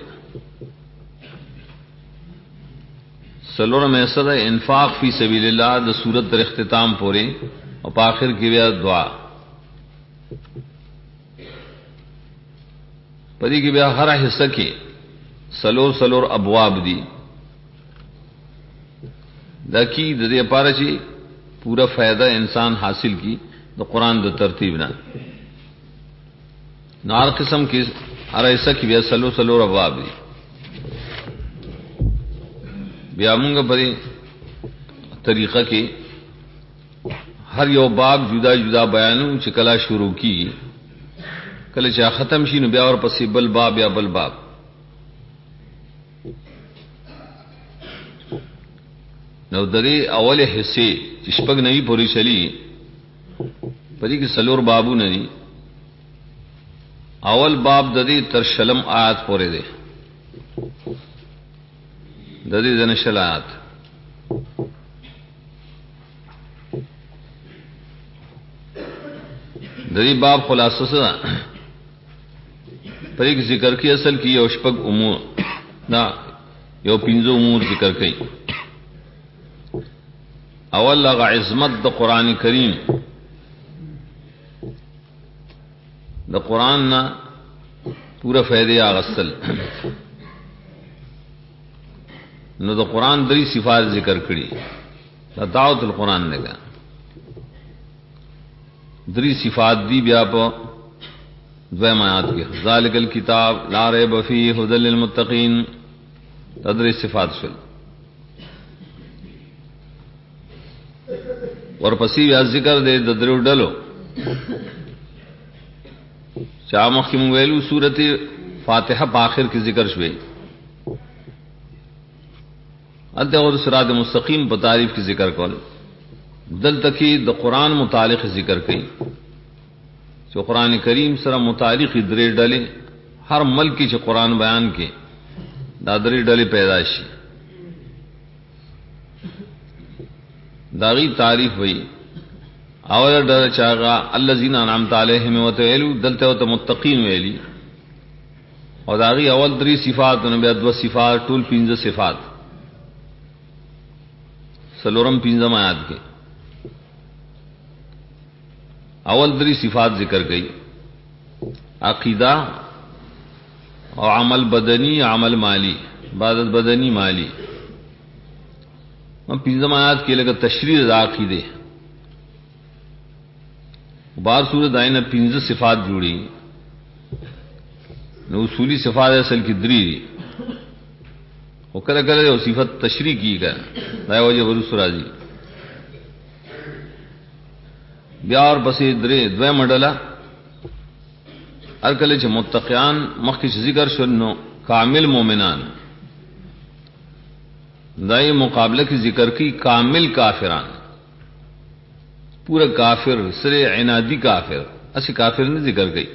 سلورم ایسا دا انفاق فی سبیل اللہ دا سورت در اختتام پورے اور پاخر کی بیا دعا پدی کی بیا ہر حصہ کے سلور ابواب دی دا کی دے پارا چی پورا فائدہ انسان حاصل کی دا قرآن دا ترتیب نہ نار قسم کی ہر حصہ کی بیا سلور ابواب دی بیا منگا پدی طریقہ کی ہر یو باب جدا جدا بیانوں چکلا شروع کی کل چا ختم شی نو بیا اور پسی بل باب یا بل باب نو دری اول حصے چشپگ نوی پوری چلی پدی کی سلور بابو ندی اول باب ددی ترشلم آیات پورے دے ددی دنشل آیات ددی باب خلاصہ سے پدی کی ذکر کی اصل کی یو شپگ امور نا یو پینزو امور ذکر کی اول لغا عظمت دا قرآن کریم دا قرآن نا پورا فیدے آغسل نو دا قرآن دری صفات ذکر کری دا دعوت القرآن نے کہا دری صفات دی بیا پا دویم آیات کی ذالک الکتاب لا ریب فیہ ھدی للمتقین تدری صفات شل اور پسی بیا ذکر دے ددرو ڈلو چامخ کی مویلو سورت فاتحہ پاخر کی ذکر شوئی ادھے اور صراط مستقیم پر تعریف کی ذکر کول دل تکی دا قرآن متعلق ذکر کی جو قرآن کریم سر متعلق درے ڈلے ہر ملک کی چھ قرآن بیان کے دادری ڈلے پیدائشی داغی تعریف ہوئی اول ڈر چاگا الذین انعمت علیہم وتویلو دلتے وت متقین ویلی اور داغی اول دری صفات نبی دو صفات طول 15 صفات سلورم 15 آیات کے اول دری صفات ذکر گئی، عقیدہ اور عمل بدنی، عمل مالی، عبادت بدنی مالی. ہم پنجم آیات کے لگا تشریح عقیدے بار صورت آئین پنج صفات جوڑی نو اصولی صفات اصل کی دری دی وہ کرے وہ صفت تشریح کی گا دائے وجہ برس راضی بیا اور بسی درے دوے مڈلا ارکل چ متقیان مخکش ذکر شنو کامل مومنان دائی مقابلہ کی ذکر کی کامل کافران، پورا کافر سرے عنادی کافر ایسی کافر نے ذکر گئی.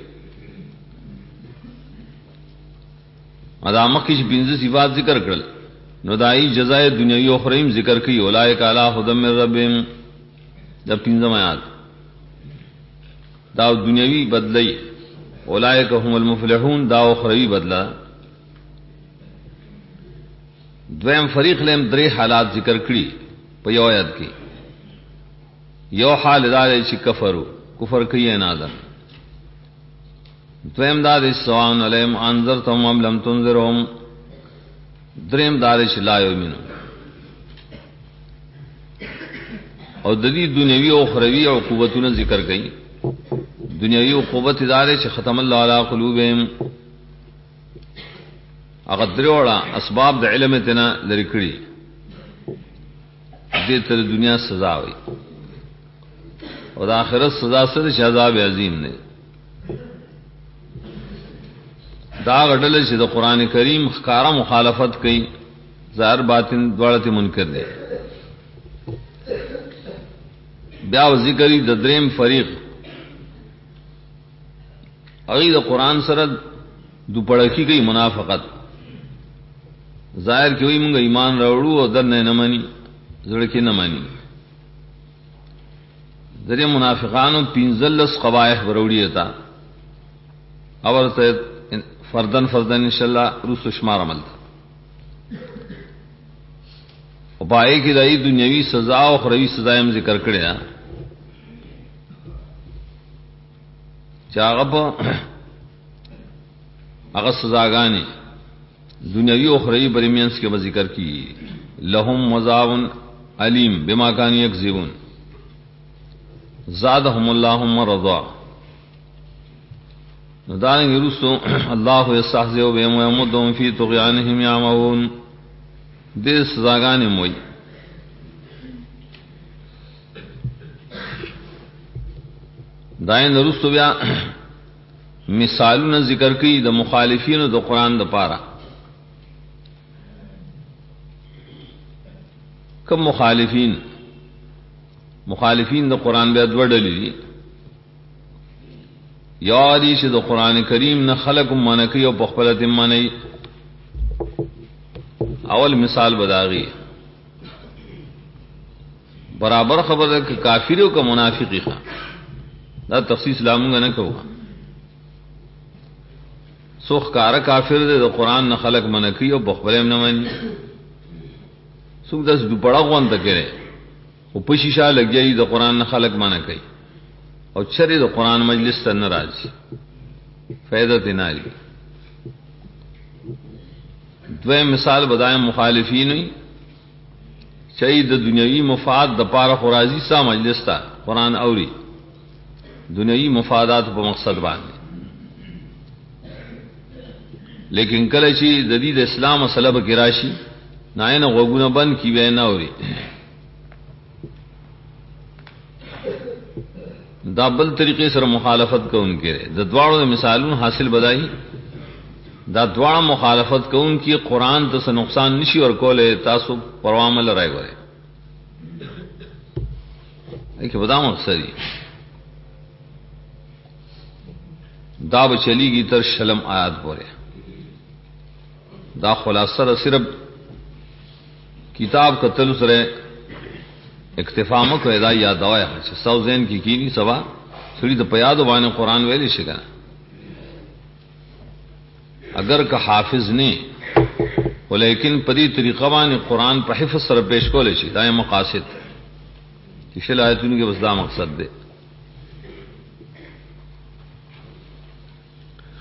ادامک کی پنج صفات ذکر کرل نو دائی جزائے دنیاوی اخریم ذکر کی اولئک علی ھدی من ربہم. جب پنجم آیات دا دنیاوی بدلی اولئک هم المفلحون، دا اخروی بدلا. دویم فریق لیم درې حالات ذکر کړي په یو آیت کې. یو حال دا دی چې کفر کوي نه ده. دویم دا دی سواء علیهم انذرتهم ام لم تنذرهم. دریم دا دی چې لا یؤمنون. او د دې دنیوي او اخروی عقوبتونه ذکر کړي. دنیوی عقوبت دا دی چې ختم الله علی قلوبهم، اگر دروڑا اسباب د علم تنا لری کړي دې تر دنیا سزا وي او د آخرت سزا سره عذاب عظیم نه. دا غډل چې د قران کریم ښکارا مخالفت کوي ظاهر باطن دواړه منکر دي. بیا ذکرې د دریم فریق هغه د قران سره دوپړکی کوي منافقت، ظاهر کوي موږ ایمان راوړو او درنه نه مانی، زړه کې نه مانی. ذریعہ منافقانو پینزلس قبائح وروړي تا اور ته فردن ان شاء الله روس شمار عمل تھا. او پای کی دای دنیوی سزا او اخروی سزا هم ذکر کړی دا چاغه هغه سزاګانی دنیاوی و اخروی برمینس کے ذکر کی. لهم عذاب علیم بما كانوا یکذبون زادهم الله مرضا. دارنگ رسو اللہ یستہزئ بهم ویمدهم فی طغیانهم یعمہون. دے سزاگان موئی. دائن رسو بیا مثالون ذکر کی د مخالفین د قرآن د پارا. کم مخالفین د قرآن بیا دوه ډلې دي. یا دي چې د قرآن کریم نه خلق منکی او بخبلت منی. اول مثال بداغي برابر خبر ہے کہ کافر او کا منافقی خان دا تخصیص لامونگا نہ کہو. سوخ کار کافر دے د قرآن نه خلق منکی او بخبلم نه منی. سوک دس دوپڑا غوان تکرے او پشیشا لگ جائی دا قرآن نا خلق مانا کئی او چرے دا قرآن مجلس تا نراجی فیدت ناری. دوے مثال بدائیں مخالفین ہوئی چاہی دا دنیاوی مفاد دا پارا خرازی سا مجلس تا قرآن اوری دنیاوی مفادات پا مقصد باندے. لیکن کلچی جدید اسلام و صلب کی راشی نائن غوگونا بند کی بے نوری دا بل طریقے سر مخالفت کو ان کے دا دوارو مثالون حاصل بدائی. دا دوارا مخالفت کو ان کی قرآن تس نقصان نشی اور کولے تاسو پروامل رائے گئے ایک بدا مقصدی دا بچلی گی تر شلم آیات بورے. دا خلاصہ صرف کتاب کا تلس رہے اکتفا مکو ادا یاد دوایا سو زین کی کینی سوا سڑی تو پیاد وان قرآن ویلی شکا اگر کا حافظ نے لیکن پدی طریقہ وان قرآن پر حفظ سر پیش کو لے شی دائیں مقاصد کشل آیتون کے بس دا مقصد دے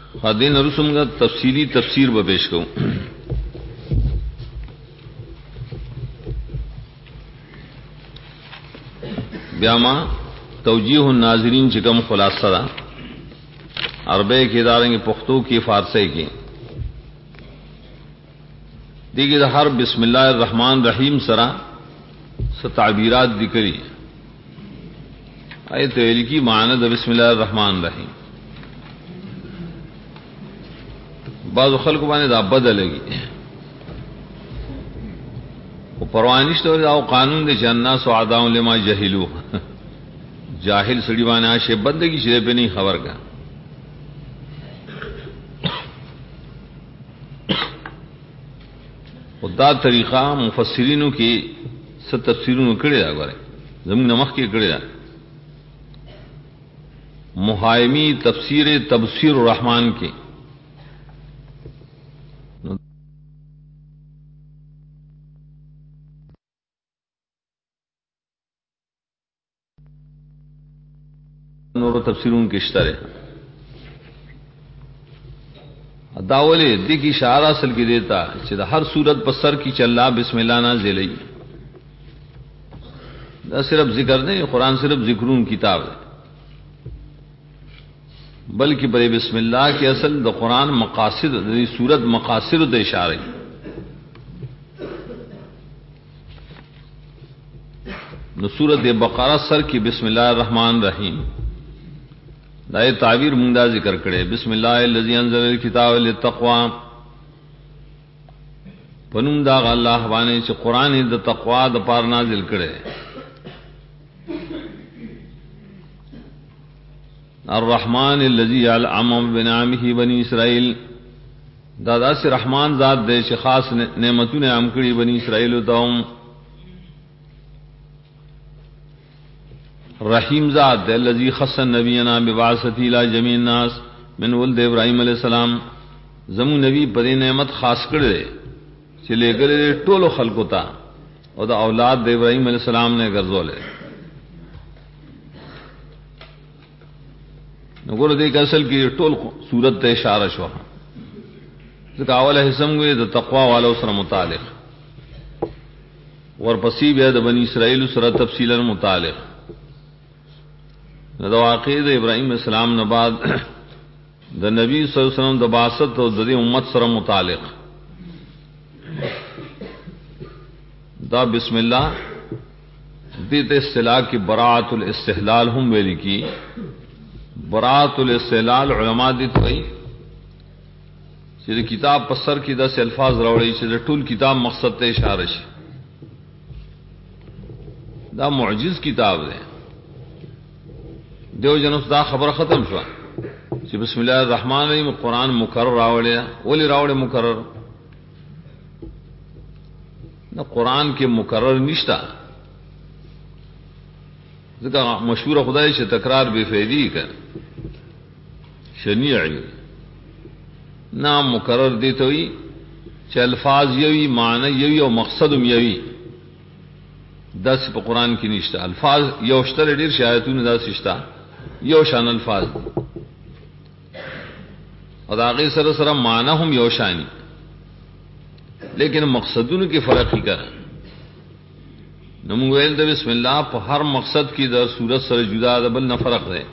خادین رسوم کا تفصیلی تفسیر ب پیش کروں. بیاما توجیہ الناظرین چکم خلاصہ دا عربے کے ادارے کی پختو کی فارسی کی دیگر ہر بسم اللہ الرحمن الرحیم سرا ستعبیرات ذکری آیت کی معنی دا بسم اللہ الرحمن الرحیم. بعض خلق بانے دا بدل گی وہ پروانش تو دا قانون دے جنہ سعداء لما جہلو جاہل سڑی بانے آشے بندگی شرے پہ نہیں خبر کا. دا طریقہ مفسرینوں کی ست تفسیروں کڑے دا گورے زمین نمخ کے کڑے دا محائمی تفسیر تبصیر الرحمن کی نور تفسیروں کے اشترے داولے دی کی اشارہ اصل کی دیتا چیدہ ہر صورت پر سر کی چلا بسم اللہ نازل ہے. دا صرف ذکر نہیں، قرآن صرف ذکرون کتاب ہے، بلکہ برے بسم اللہ کی اصل دا قرآن مقاصد دی صورت مقاصد دا اشارہ نو سورت بقرہ سر کی بسم اللہ الرحمن الرحیم دائے تعبیر مندہ ذکر کرے. بسم اللہ الذی انزل الکتاب للتقوی پنم دا اللہ بانے چ قرآن دا تقوی دا پار نازل کرے. الرحمن الذی علم بنعمہ بنی اسرائیل دادا سے رحمان ذات دے چ خاص نعمتوں نے عام کری بنی اسرائیل تاہم. رحیم ذات دے الذی خص نبینا ببعثتی الی جمیع الناس من ولد ابراہیم علیہ السلام زمو نبی پر نعمت خاص کرے چلے گرے ٹولو خلقو تا اور دا اولاد دے ابراہیم علیہ السلام نے گرزولے نگور دیکھ اصل کی ٹول صورت تے اشارہ شو ذکا اول حسم گئے دا تقوی والا اسر متعلق ورپسی بے دا بنی اسرائیل اسر تفصیلا متعلق دا واقعی دا ابراہیم علیہ السلام نباد دا نبی صلی اللہ علیہ وسلم دا باسط و دا امت سر متعلق دا بسم اللہ دیت اصطلاح کی براعت الاستحلال ہم ویلی کی. براعت الاستحلال علماء دیت گئی چیز کتاب پسر کی دا سے الفاظ روڑی چیز طول کتاب مقصد تے اشارش دا معجز کتاب دے دیو جنس دا خبر ختم شوا چی بسم اللہ الرحمن الرحیم قرآن مکرر راوڑے ولی راوڑے مکرر نا قرآن کے مکرر نشتا ذکر مشہور خدای سے تکرار بے فیدی کر شنیعی نام مکرر دیتا ہوئی چھ الفاظ یوی معنی یوی اور مقصدم یوی دس پا قرآن کی نشتا الفاظ یوشتر دیر شایتون دس اشتا یوشان الفاظ اور آگے سر سر معنی ہم یوشانی لیکن مقصدون کی فرق ہی کر نمویل دا بسم اللہ پا ہر مقصد کی در سورت سر جدا دا بل نہ فرق دے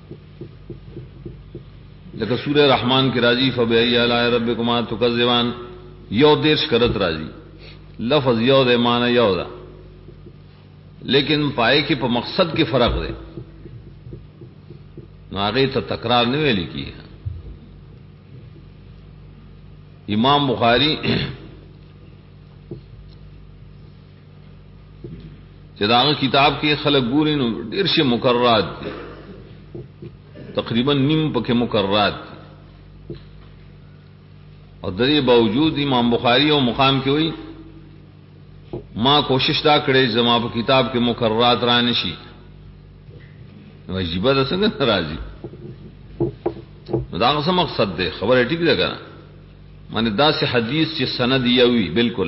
لیکن سورہ رحمان کی راضی فبئی آلاء ربکما تکذبان یو دیرش کرت راضی لفظ یو دے معنی یو دا لیکن پائے کی پا مقصد کی فرق دے نو آگے تا تکرار نہیں ویلی کی. امام بخاری چداغ کتاب کے خلق گوری نو دیر سے مقررات دی تقریباً نیم پکے مقررات دی اور دری باوجود امام بخاری اور مقام کی ہوئی ماں کوشش دا کرے زما پا کتاب کے مقررات رانشی عجیبہ دا سنگت راضی دا غصہ مقصد دے خبر ہے ٹھیک دے کرا مانے دا سے حدیث چی سند یوی بالکل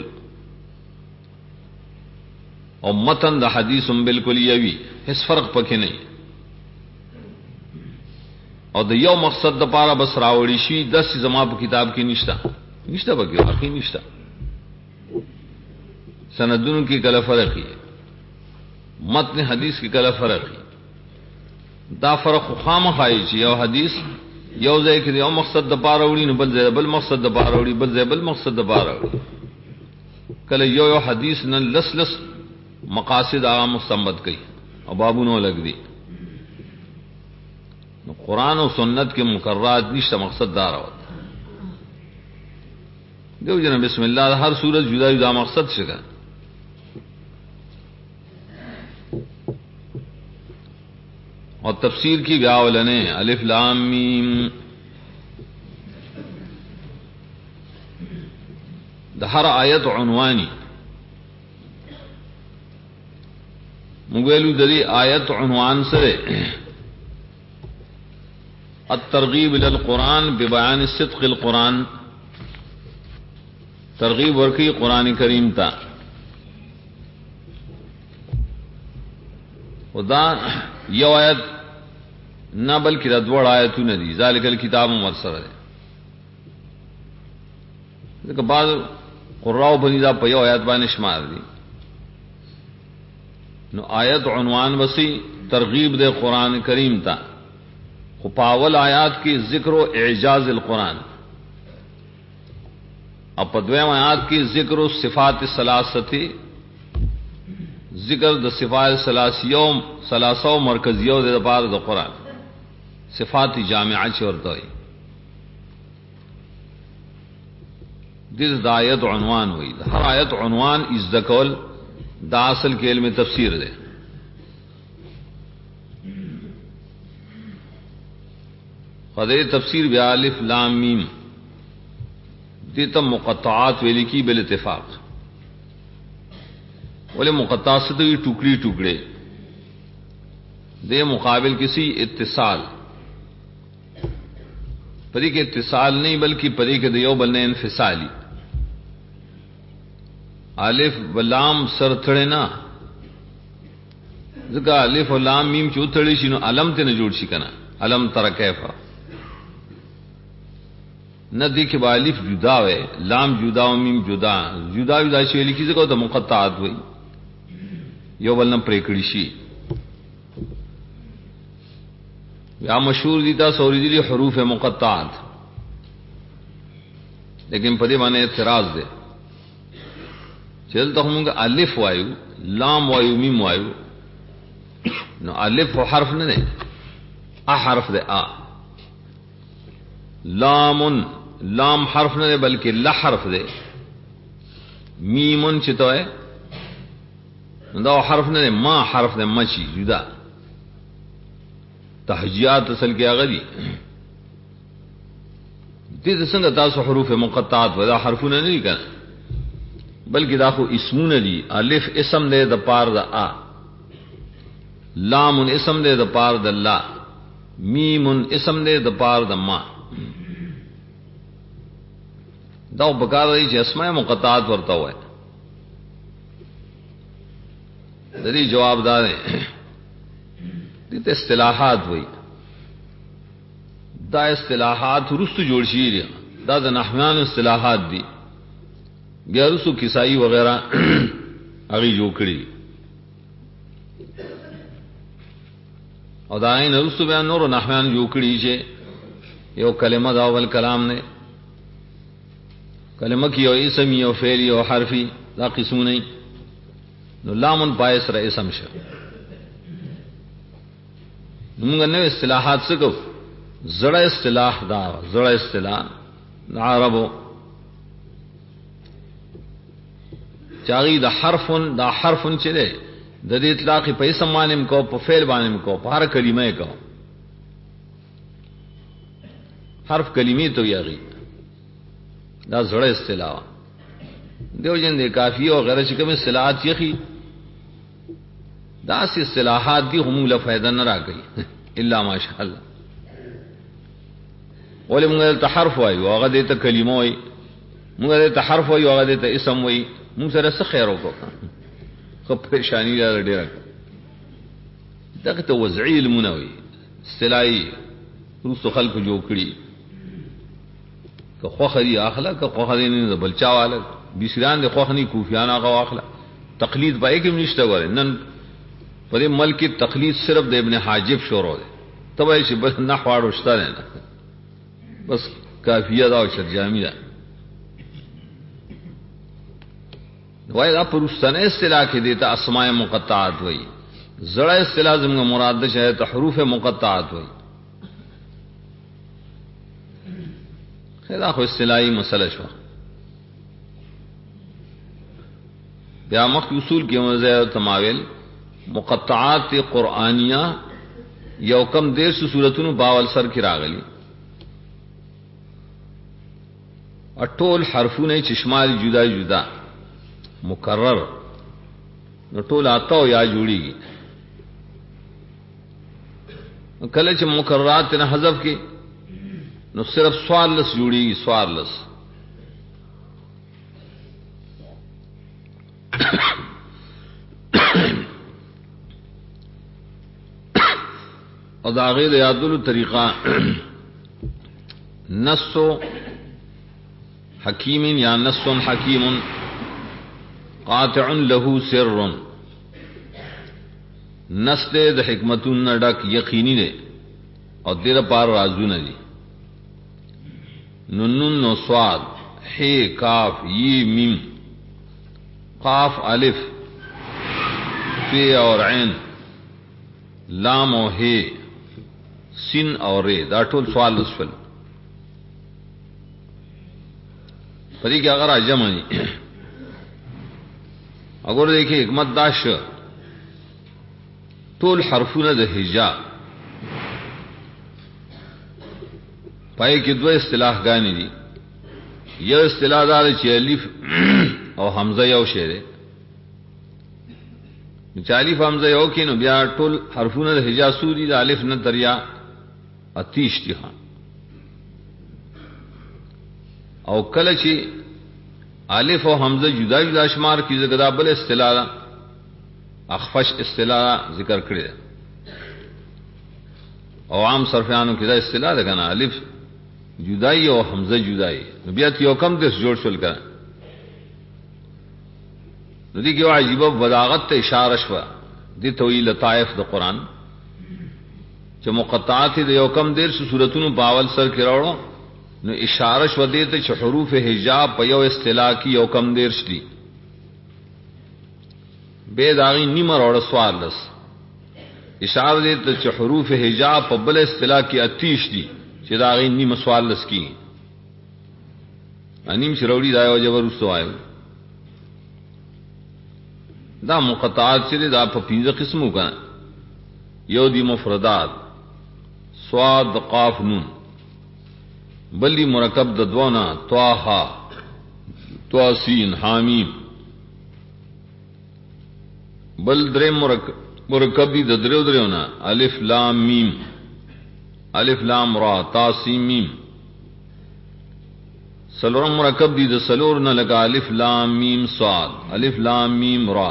اور متن دا حدیث بالکل یوی اس فرق پکے نہیں او د یو مقصد د پاره بس راوړی شي 10 زما په کتاب کې نشته بګي واقعي نشته سندونو کې کله فرق دی متن حدیث کې کله فرق دی دا فرق خامخای چې یو حدیث یو ځای کې یو مقصد د پاره وړي نو بل ځای بل مقصد د پاره وړي بل ځای بل مقصد د پاره وړي کله یو حدیث نه لس مقاصد عام مستمد کړي او بابونو لګ دي نو قران او سنت کې مقررات نشته مقصد دار او دیو جن بسم الله ہر سورت جدا جدا مقصد شګه اور تفسیر کی بیاولنے الف لام میم د هر آیت عنوانی مغویلو دری آیت عنوان سره الترغیب الى القرآن ببیان صدق القرآن ترغیب ورکی قرآن کریم تا خدا یو آیت نہ بلکہ دا دوڑ آیتونه دي ذالک الکتاب مرسل ده دغه بعض قراء بنی دا په یو آیت باندې شمار دي نو آیت عنوان وسی ترغیب دے قرآن کریم تا خو پاول آیات کی ذکر و اعجاز القرآن اب دویم آیات کی ذکر و صفات ثلاثتی ذکر د صفات ثلاثو مرکزیو د پار د قرآن صفات جامعہ چورته وي د آیت عنوان وي هر آیت عنوان از ذکر دا اصل کے علم تفسیر دے خدای تفسیر بیا الف لام میم دیتا مقطعات ویلی کی بال اتفاق بولے مقطعات سے تو یہ ٹکڑے دے مقابل کسی اتصال پری کے اتصال نہیں بلکہ پری کے دیو بلنے انفصالی الف ولام سر تھڑے نا ذکا الف و لام میم چو تھڑی شي نو علم ته نه جوړ شي کنه علم تر کیفا نہ دیکھ با الف جدا ہے لام جدا و میم جدا شي لیکي ځکه ته مقطعات وي یو بل نه پریکړی شي یا مشہور دي تا سوري دي حروف مقطعات لیکن پدې باندې اعتراض ده چلتا ہوں گا الف وایو لام وایو میم وایو نو الف حرف نہ دے حرف دے لام حرف نہ دے بلکہ لا حرف دے میمن چتو ہے دا حرف نہ دے ما حرف دے مچی جدا تہجیات اصل کیا غدی دې څنګه تاسو حروف مقطعات ودا حرفونه نه کړه بلکہ دا خو اسمون دی الف اسم دے د پار دا لام اسم دے د پار د لا میم اسم دے د پار د ما دا بکار دی چې اسماء مقطعات ورته وای دې جواب دار دي ته اصطلاحات وای دا اصطلاحات رست جوړ شي دا د نحویان اصطلاحات دي بیا رسو کسائی وغیرہ اغی جو کړي او داین رسو بیا نور نحویان جو کړي چې یو کلمه دا اول کلام نه کلمه کی یو اسم یو فعل یو حرفی دا قسمونه نو لامن پای سره اسم شه موږ نو اصطلاحات څه کو زړه اصطلاح دا زړه اصطلاح عربو چاغي دا حرفن چلے د دې اطلاق په اسم باندې کو په فعل باندې کو په هر کلمه کو حرف کلمې ته یاري دا زړه اصطلاح دیو جن دې کافی او غیر چې کوم اصطلاحات یخي دا سي اصطلاحات دي هم له فائدہ نه راګي الا ماشاء الله ولې موږ ته حرف وایو هغه دې ته کلمه وایي موږ ته حرف وایو هغه دې ته اسم وایي موږ سره څه خیر وکړو خو پریشانی را ډیره دغه ته وضعی المنوي اصطلاحي روس خلق جو کړي که خوخري اخلا که خوخري نه بلچا والا بشران د خوخني کوفیان هغه واخلا تقلید پای کې نشته غره نن پر ملک تقلید صرف د ابن حاجب شروع ده تبای شي بس نحو شته نه بس کافیه دا او شرجامی ده وای دا پرستانه اصطلاح کې دیتا اسماء مقطعات وای زړه اصطلاح زموږ مراد ده شه حروف مقطعات وای خدا خو اصطلاحي مسله شو بیا مخ اصول کې مزه تماویل مقطعات قرآنیہ یو کم دیر سے سورتونو باول سر کی راغلی اٹول حرفونه چشمال جدا جدا مکرر نو ټول آتا یا جوړیږي کله چې مکررات نه حذف کې نو صرف سوالس جوړیږي سوالس او دا غیر یادلو طریقہ نص حکیم یا نص حکیم قاطع له سر نص دے د حکمتون ډک یقینی دے او دیر پار رازونه دي نون نو صاد ح کاف ی میم قاف الف فی اور عین لام او ه سین اور ر دا ټول سوال لسفل پدې کې اگر اجمنی اگر دیکھیں حکمت داش ټول حرفونه د هجا پای کې دوه اصطلاح غانې دي یو اصطلاح دار چې الف او حمزه یو شی دی چې الف حمزه یو کې نو بیا ټول حرفونه د هجا سوري د الف نه دریا اتیش دي او کله چې الف او حمزه جدا جدا شمار کی زګدا بل اصطلاح اخفش اصطلاح ذکر کړی او عام صرفیانو کې دا اصطلاح ده کنه الف جدائی او حمزه جدائی نو بیا یو کم دس جوړ شول کړه نو دي کې عجیب بلاغت ته اشاره شوه دي تویل لطائف د قران چې مقطعات د یو کم دیر سورتونو باول سر کې راوړو نو اشاره شو دې ته چې حروف حجاب په یو اصطلاح کې یو کم دیر شدي به داغي نیمه راوړ سوال لس اشاره دې ته چې حروف حجاب په بل اصطلاح کې اتیش دي چې داغي نیمه سوال لس کی انیم شروړي دا یو جبر وسوایو دا مقطعات چې دا په پنځه قسمو کړه یو دی مفردات صاد قاف نون بلی مرکب د دونا طه تواسین حامیم بل درې مرکب دی د دریونا الف لام میم الف لام را تاسیم میم سلورم مرکب دی د سلور نه لگا الف لام میم صاد الف لام میم را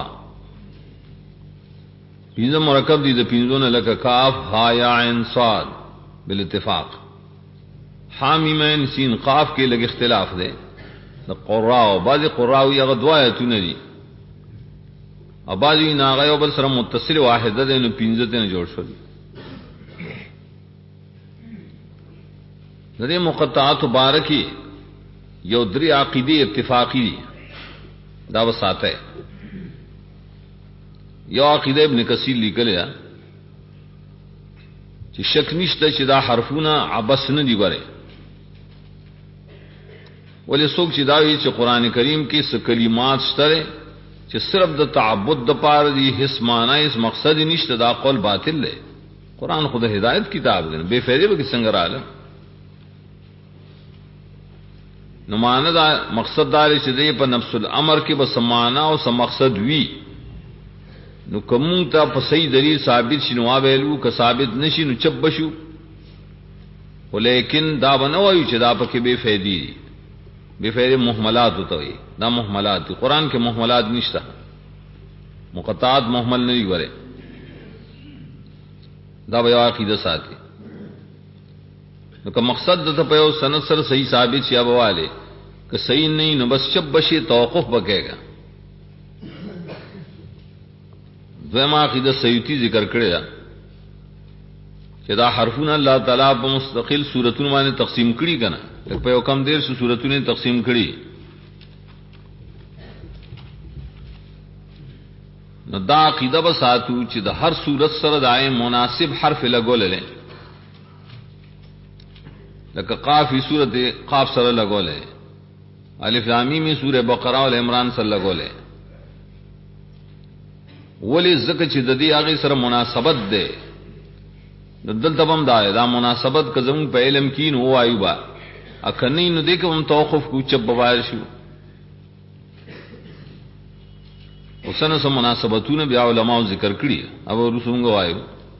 پینځه مرکب دی د پینځو نه لگا کاف ها یا عین صاد بالاتفاق حامیم عین سین قاف کې لګ اختلاف ده د قراء او بعض قراء یې غدوایتونه دي او بعض یې ناغه یو بل سره متصل واحده ده نو پینځه ته جوړ شول د دې مقطعات مبارکی یو درې عقیده اتفاقی دي دا وساته یو عقیده ابن کثیر لیکل یا چې شک نشته چې دا حرفونه عبس نه دي غره ولې څوک چې دا وی چې قران کریم کې څه کلمات شته چې صرف د تعبد د پاره دي هیڅ معنی هیڅ مقصد نشته دا قول باطل دی قران خود هدایت کتاب دی بے فائدې به څنګه رااله نو معنی دا مقصد دار چې دی په نفس الامر کې به سمانا او سم مقصد وی نو کوم ته په صحیح دلیل ثابت شنو ویلو که ثابت نشي نو چپ بشو ولیکن دا بنوي چې دا پکې بے فائدې بے فائدې محملات ہوتا وي دا محملات دي قران کې محملات نشته مقطعات محمل نه دي غره دا بیا عقیده ساتي نو که مقصد د په یو سند سره صحیح ثابت شي ابواله که صحیح نه نو بس چب بشي توقف بکېګا. دویمه عقیده سیوطی ذکر کړی دا چې دا حرفونه الله تعالی په مستقل سورتونو باندې تقسیم کړي کنه، په یو کم دیر سو سورتونو تقسیم کړي. نو دا عقیده به ساتو چې د هر سورت سره دای مناسب حرف لګولل، لکه قاف فی سورت قاف سره لګولل، الف لام میم سورہ بقرہ او عمران سره لګولل. ولی زکه چې د دې هغه سره مناسبت ده دلته هم دا مناسبت که زمون په علم کې نو وایوبا اکنی نو دې کوم توقف کو چب بوار شو. اوسنه سم مناسبتونه بیا علماء ذکر کړی او رسومغه وایو.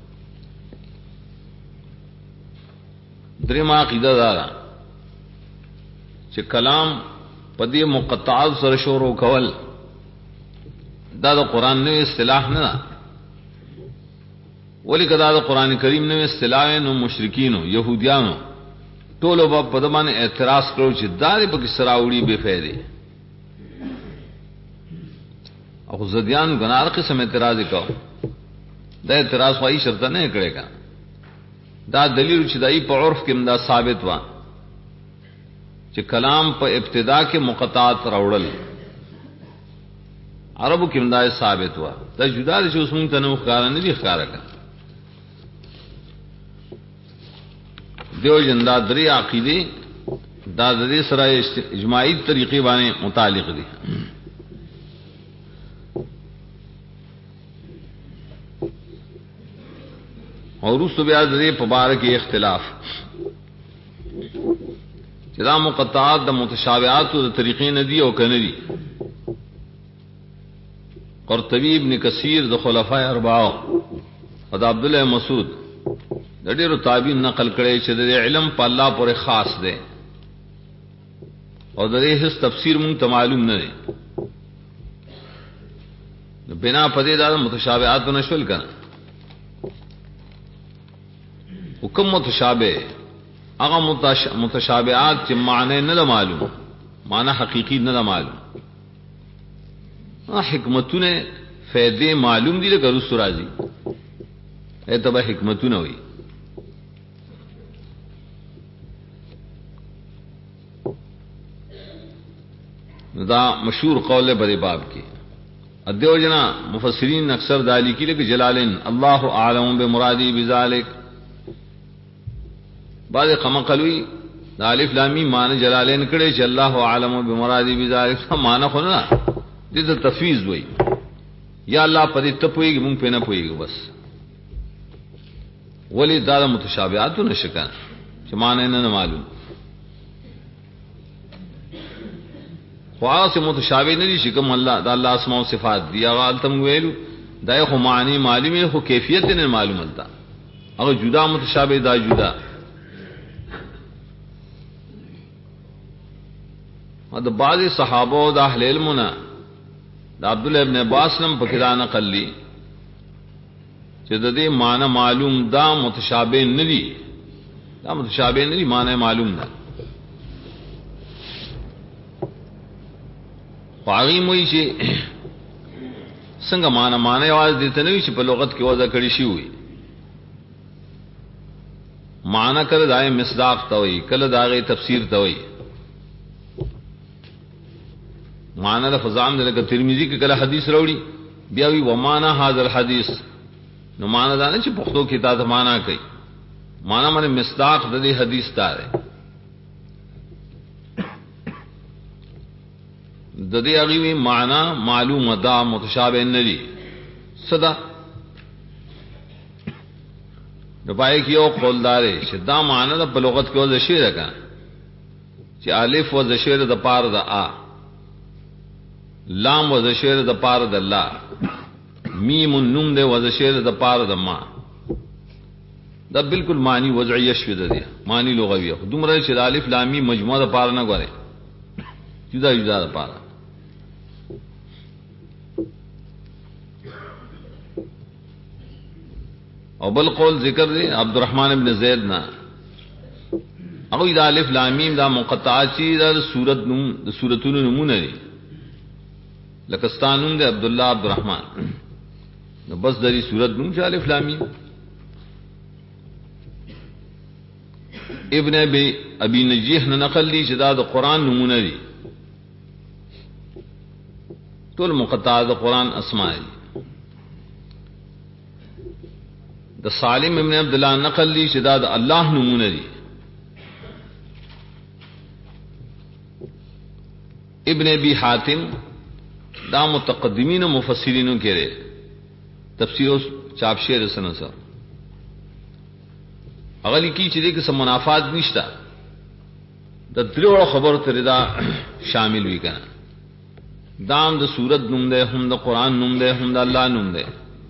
درې ما عقیده دا چې کلام په دې مقطعات سره شروع کول دا د قران نه اصطلاح نه، ولی کدا د قران کریم نه اصطلاح نو مشرکین او يهوديانو ټولو په دمانه اعتراض کړو چې داري په سراوړي به فائدې او زديان غنار قسم اعتراض وکاو. دا اعتراض وايي شرط نه کړي کا، دا دلیل چې دای په عرف کې مدا ثابت و چې کلام په ابتدا کې مقطعات راوړل عربو کې مدا ثابت و. دا جدا دي چې اوس مونږ ته نو ښکار نه دي ښکارا کا. دیو جندا درې عقیده دا د دې سره اجماعي طریقې باندې متعلق دي. اور اس بیا دې په باره کې اختلاف چې دا مقطعات د متشابهات او د طریقې نه دي او کنه دي. قرطبی ابن کثیر د خلفای اربعه او د عبد الله مسعود د ډیرو تابعین نقل کړي چې د علم په الله پورې خاص دی او د دې هیڅ تفسیر مونږ ته معلوم نه دی. بنا پدې دا متشابهات نشول کنه. حکم متشابه هغه متشابهات چې معنی نه معلوم، معنی حقیقی نه معلوم، حکمتونه فائدې معلوم دي لکه رسول راضي ایته به حکمتونه وي. دا مشهور قول ہے بڑے باب کی. ادیو جنا مفسرین اکثر دالی کی لکه جلالین اللہ اعلم بمرادی بذالک. بعض قمقلوی دا الف لام میم معنی جلالین کړي چې الله اعلم بمرادی بذالک معنی خو نه دې ته تفویض وای یا الله پدې ته پويږي مونږ په نه پويږي بس. ولی دا متشابهات نشکان چې معنی نه معلوم. خاص متشابه نه دي چې کوم الله دا الله اسماء او صفات دي هغه تم ویلو دا خو معنی معلومه خو کیفیت نه معلومه ده. هغه جدا متشابه دا جدا. دا بعض صحابه او د اهل علمنا دا عبد الله ابن عباس نم په کدا نقل لی چې د دې معنی معلوم دا متشابه نه دي، دا متشابه نه دي معنی معلوم ده. واغی موي چې څنګه معنی आवाज دي ته نه چې په لغت کې وځه کړی شي وي. معنی کله دای مصداق ته وي، کله داغه تفسیر ته وي. معنی لفظ عام ده لکه ترمذی کې کله حدیث راوړي بیا وی و معنا هاذ الحدیث، نو معنا دا نه چې پښتو کې تاسو معنا کوي، معنا باندې مصداق د دې حدیث ته د دې هغه معنا معلومه دا متشابه نه دي. صدا د پای کې یو قولدار چې دا معنا د بلغت کې وځي شي راکا چې الف و شعر د پار د ا، لام و شعر د پار د لا، میم نون د و شعر د پار د ما. دا بالکل معنی وضعیه شوی ده، معنی لغویه. دومره چې د الف لام میم مجموعه د پار نه غواړي، جدا جدا د پار. او بل قول ذکر دی عبدالرحمن ابن زید نا او دا الف لام میم دا مقطعات چی دا سورت نوم دا سورتونو نمونه دی لکستانون دا عبداللہ عبدالرحمن نو بس دری سورت نوم چا الف لام میم. ابن ابی نجیح نے نقل لی چدا دا قرآن نمونه دی طول مقطعات دا قرآن اسماء دی. دا سالم ابن عبداللہ نقل لی چدا دا اللہ نمونه دی. ابن ابی حاتم دا متقدمین و مفسرین کے رے تفسیر چاپشیر رسن سا اغلی کی چیزیں کہ سب منافات نشتا دا دریوڑ خبر تردا شامل بھی کنا دام دا سورت نم دے ہم دا قرآن نم دے ہم دا اللہ نم دے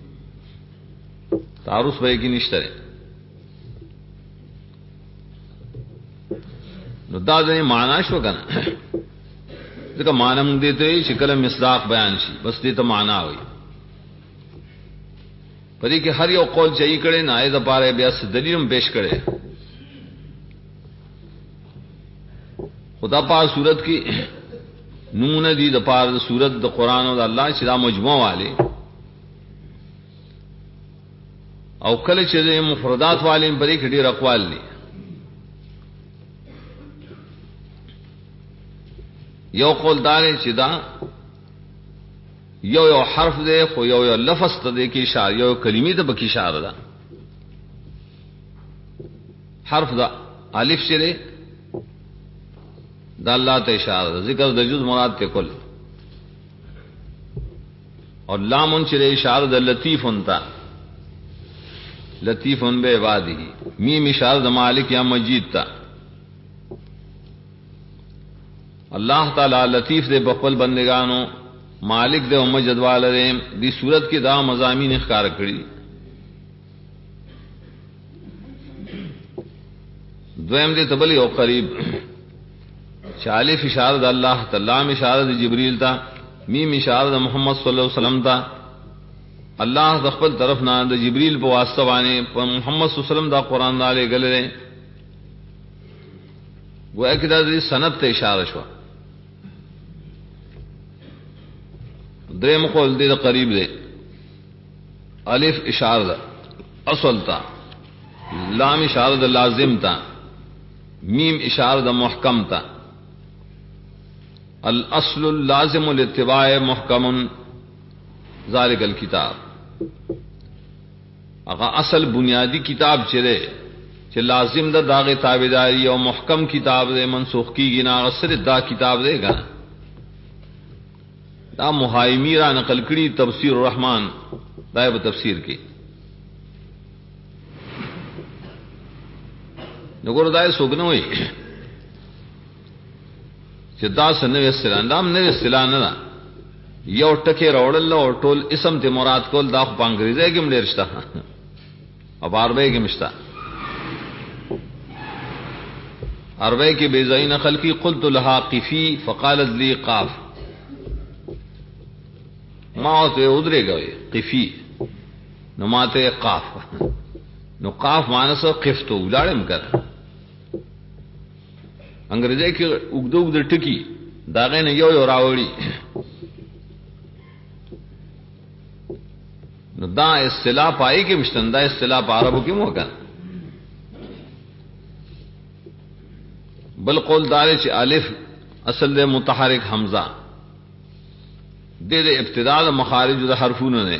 تعارف بھائی کی نشتا رے نو دا دنے معنی شو کنا ذکر معنی مونگ دیتے ہوئی شکل مصداق بیان شی بس دیتا معنی ہوئی پدی کہ ہر یو قول چاہی کرے نا آئے دا پارے بیاس دلیلم پیش کرے خدا پار صورت کی نمونہ دی دا پار دا صورت دا قرآن و دا اللہ چدا مجموع والے او کل چیزے مفردات والے پدی کھڑی رقوال لی یو قول دارے چدا یو یو حرف دے خو یو یو لفظ تا دے کی اشار یو کلمی تا بکی اشار دا حرف دا الف چرے دا اللہ تا اشار دا ذکر دا جز مراد تے کل اور لامن چرے اشار دا لطیفن تا لطیفن بے عبادی میم اشار دا مالک یا مجید تا اللہ تعالی لطیف دے بقبل بندگانو مالک دے مجد والے دی صورت کی دا مضامین اخکار کری. دویم دے تبلی او قریب چالف اشارت اللہ تا لام اشارت جبریل تا میم اشارت محمد صلی اللہ علیہ وسلم تا اللہ دخل طرف نا دا جبریل پا واسطہ بانے پا محمد صلی اللہ علیہ وسلم دا قرآن دالے گلے وہ ایک دا دی سند تا اشارت شوا. دریم قول دے دا قریب دے الف اشارت اصل تا لام اشارت لازم تا میم اشارت محکم تا الاصل اللازم الاتباع محکم ذالک الکتاب اگا اصل بنیادی کتاب چرے چھ لازم دا داغ تابداری اور محکم کتاب دے منسوخ کی گنا اصل دا کتاب دے گا دا محایمی را نقل کری تفسیر الرحمن دائب تفسیر کی نگور دائے سوگنہ ہوئی چھ دا سا نوی استلان دام نوی استلان نا یو ٹکے روڑ اللہ اور ٹول اسم تے مراد کول دا خوب انگریزے گم لیرشتا اب عربے گمشتا عربے کی بیزائی نقل کی قلت لها قفی فقالت لی قاف ماں تو ادرے گئے قفی نو ماتے قاف نو قاف مانس قف تو الاڑے کر انگریزے کی اگدو اگدر ٹکی داغے نے یو راوڑی نو دا اصطلاح پائی کے مشتن دا اصطلاح پا عربو کی موقع بل قول دارے چی الف اصل دے متحرک حمزہ دے دے ابتداء دا مخارج دا حرفون نے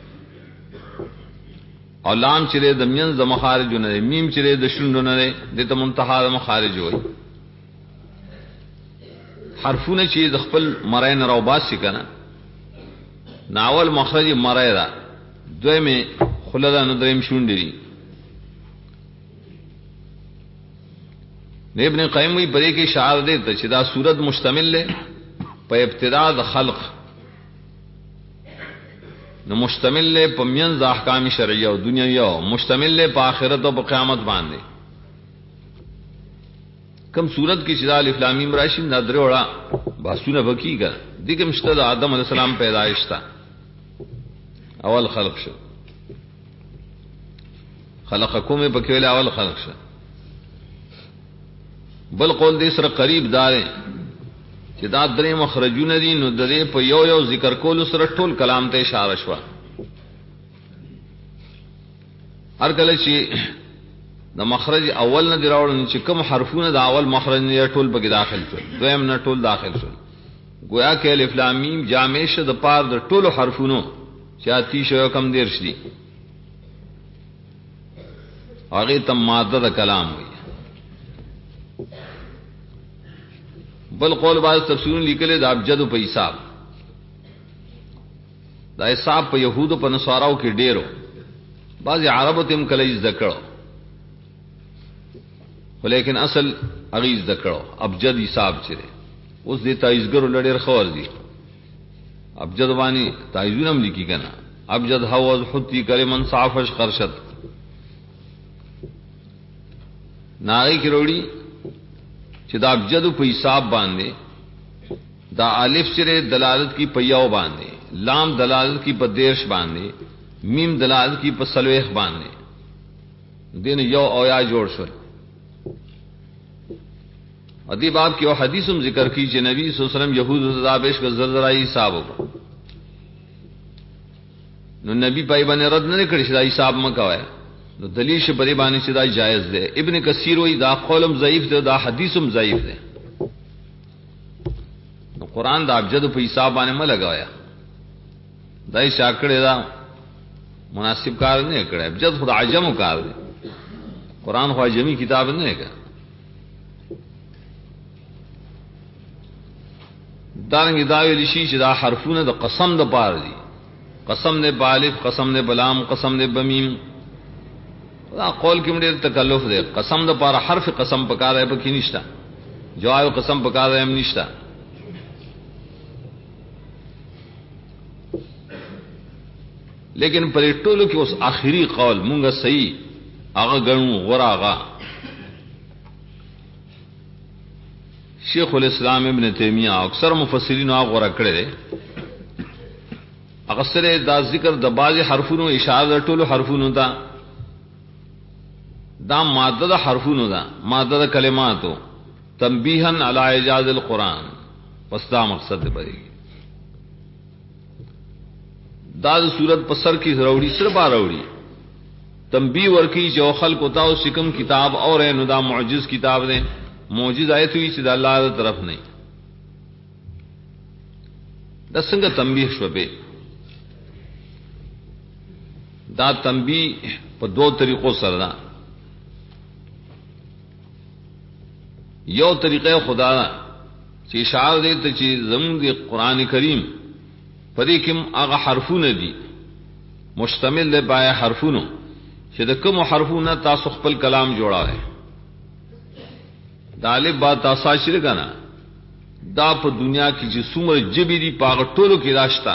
اور لام چرے دا منز دا مخارج نے میم چرے دا شنڈ نے دے تا منتحا دا مخارج ہوئی حرفون چیز خپل مرائے نراو باس سکنا ناول مخرج مرائے دا دوئے میں خلدہ ندریم شنڈ دی ابن قیم وی بڑے کے شعار دیتا چھ دا صورت مشتمل لے پا ابتداء دا خلق نو مشتمل لے پا منز احکام شرعیہ و دنیاویہ مشتمل لے پا آخرت و پا قیامت باندے کم صورت کی چدا الف لام میم راشی نادر وڑا باسونا بکی گا دیکھم شتا دا آدم علیہ السلام پیدائش تا اول خلق شد خلقکم پکیولے اول خلق شد بل قول دې سره قریب دارې چې دا درې مخرجونه دي نو درې په یو یو ذکر کول سره ټول کلام ته اشاره شوه. هر کله چې د مخرج اول نه دراوړل چې کوم حرفونه د اول مخرج نه ټول بګی داخل شول، دویم نه ټول داخل شول، گویا کې الف لام میم جامع شه د پار د ټولو حرفونو چې اتی شو کم دیرش دي، هغه تم ماده د کلام وي. بل قول بعض تفسیرون لیکل د ابجد په حساب، دا حساب په يهودو په نصاراو کې ډیرو، بعض عربو تم کله ذکر، ولیکن اصل اغیز ذکر ابجد حساب چره اوس دې تایزګرو لړیر خور دي. ابجد وانی تایزونم لیکي کنه، ابجد حوض حتی کلمن صافش قرشت ناغی کی روڑی چې دا ابجد په حساب باندې دا الف چره دلالت کی پیاو باندې، لام دلالت کی په دیرش باندې، میم دلالت کی په سلويخ باندې، دین یو او یا جوړ شول. ادی باب کی او حدیثم ذکر کی چې نبی صلی الله علیه وسلم یهود زابش کا زرزرائی حساب وکړو، نو نبی پای باندې رد نه کړی چې دا حساب مکوای، نو دلیل شه بری باندې چې دا جائز ده. ابن کثیر وی دا قولم ضعیف ده، دا حدیثم ضعیف ده. نو قران دا ابجد په حساب باندې م لگایا، دا یې شاکړه دا مناسب کار نه کړی. ابجد خود عجم کار ده، قران خو عجمی کتاب نه ہے. دارنگی داوی لشی چې دا حرفونه د قسم د پار دي، قسم نے بالف، قسم نے بلام، قسم نے بمیم. دا قول کې مډیر تکلف دی، قسم د پار حرف قسم پکار ہے پکې نشتا، جواب قسم پکار ہے هم نشتا. لیکن پر ټولو کې اوس آخري قول مونږه صحیح هغه غنو غراغه شیخ الاسلام ابن تیمیہ اکثر مفسرین هغه غره کړي، اکثر دا ذکر د باز حرفونو اشاره ټولو حرفونو ته، دا ماده د حرفونو دا ماده د کلماتو تنبیہا علی اعجاز القرآن، پس دا مقصد دی بری دا صورت پسر کی ضروری سر با روڑی تنبیہ ورکی جو خلق ہوتا او سکم کتاب اور نو دا معجز کتاب دے، معجز آیت ہوئی چې د الله تعالی طرف نه. دا څنګه تنبیہ شو به؟ دا تنبیہ په دوه طریقو سره ده. یو طریقه خدا چې اشاره دې ته چې زموږ د قران کریم پدې کې هغه حرفونه دي مشتمل له بای حرفونو چې د کوم حرفونو تاسو خپل کلام جوړاوه. دا الف با تاسو شری کنه دا په دنیا کې چې څومره جبې دي پاغه ټولو کې راشتا،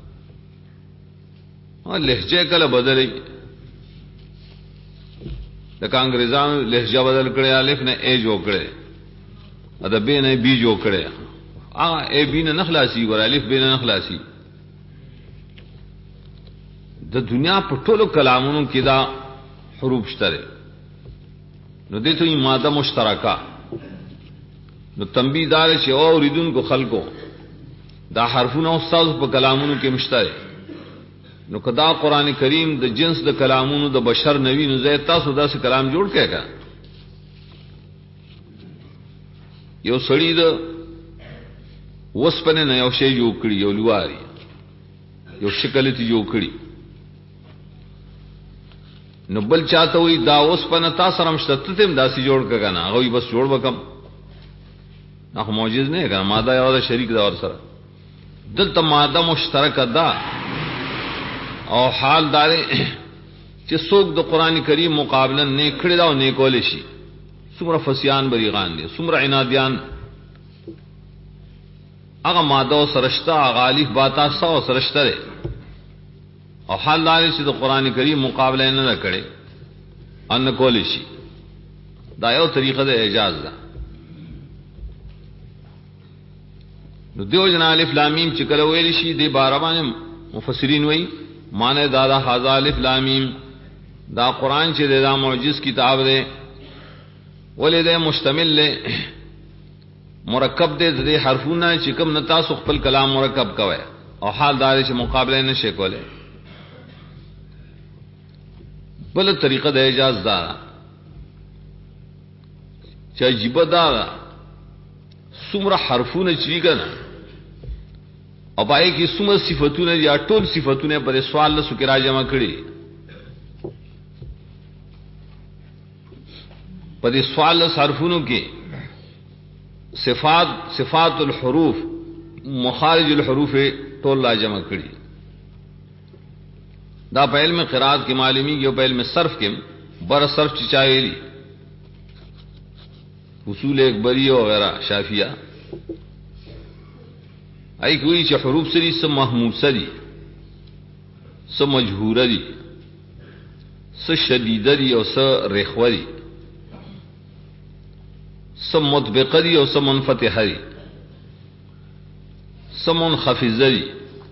او لهجه کله بدلې، د انګریزانو لهجه بدل کړي، الف نه ا جوړ کړي، ادا به نه بي جوړ کړي، هغه ا بي نه نخلاصي ور الف به نه نخلاصي. د دنیا په ټولو کلامونو کې دا حروف شته، نو دې ته ماده مشترکه. نو تنبیہ دار چې او اوریدونکو خلکو دا حرفونه استاد په کلامونو کې مشته، نو کدا قران کریم د جنس د کلامونو د بشر نوی نو زه تاسو داسې کلام جوړ کړئ. یو سړی د وسپنه نه یو شی جوړ کړی، یو لواری یو شکل ته جوړ کړی، نو بل چاته وي دا وسپنه تاسو سره مشته تم داسې جوړ کړه، هغه بس جوړ وکم، هغه معجز نه ہے، ماده یو شریک دا ور سره دلته ماده مشترکه ده. او حال دار چې څوک د قران کریم مقابله نه کړی دا نه کول شي، څومره فسیان بریغان دي، څومره عنادیان، هغه ماده سرشتہ غالب باتا سو سرشتہ ده. او حال دار چې د قران کریم مقابله نه کړي ان کول شي، دا یو طریقه د اعجاز ده. نو دیو جنا الف لام میم چې کله ویل شي د باربان مفسرین وایي معنی دا حاذا الف لام میم دا قران چې دا معجز کتاب ده، ولې د مشتمل له مرکب دې حرفونه چې کوم نه تاسو خپل کلام مرکب کوي او حال دار چې مقابله نشي کولای. بل طریقه د اجازه ده چې عجیب ده څومره حرفونه چې کنه او پای کې څومره صفاتونه یا ټول صفاتونه پر سوال له سکه راجمع کړي. په دې سوال له حرفونو کې صفات الحروف مخارج الحروف ټول راجمع کړي. دا په علم قرات کې معلومی یو په علم صرف کې بر صرف چې چایلی اصول اکبری وغیرہ شافیہ ای کوئی چې حروف سری سم محموسه دي سم مجهوره دي سم شدیده دي او سم رخوه دي سم مطبقه دي او سم منفتحه دي سم منخفضه دي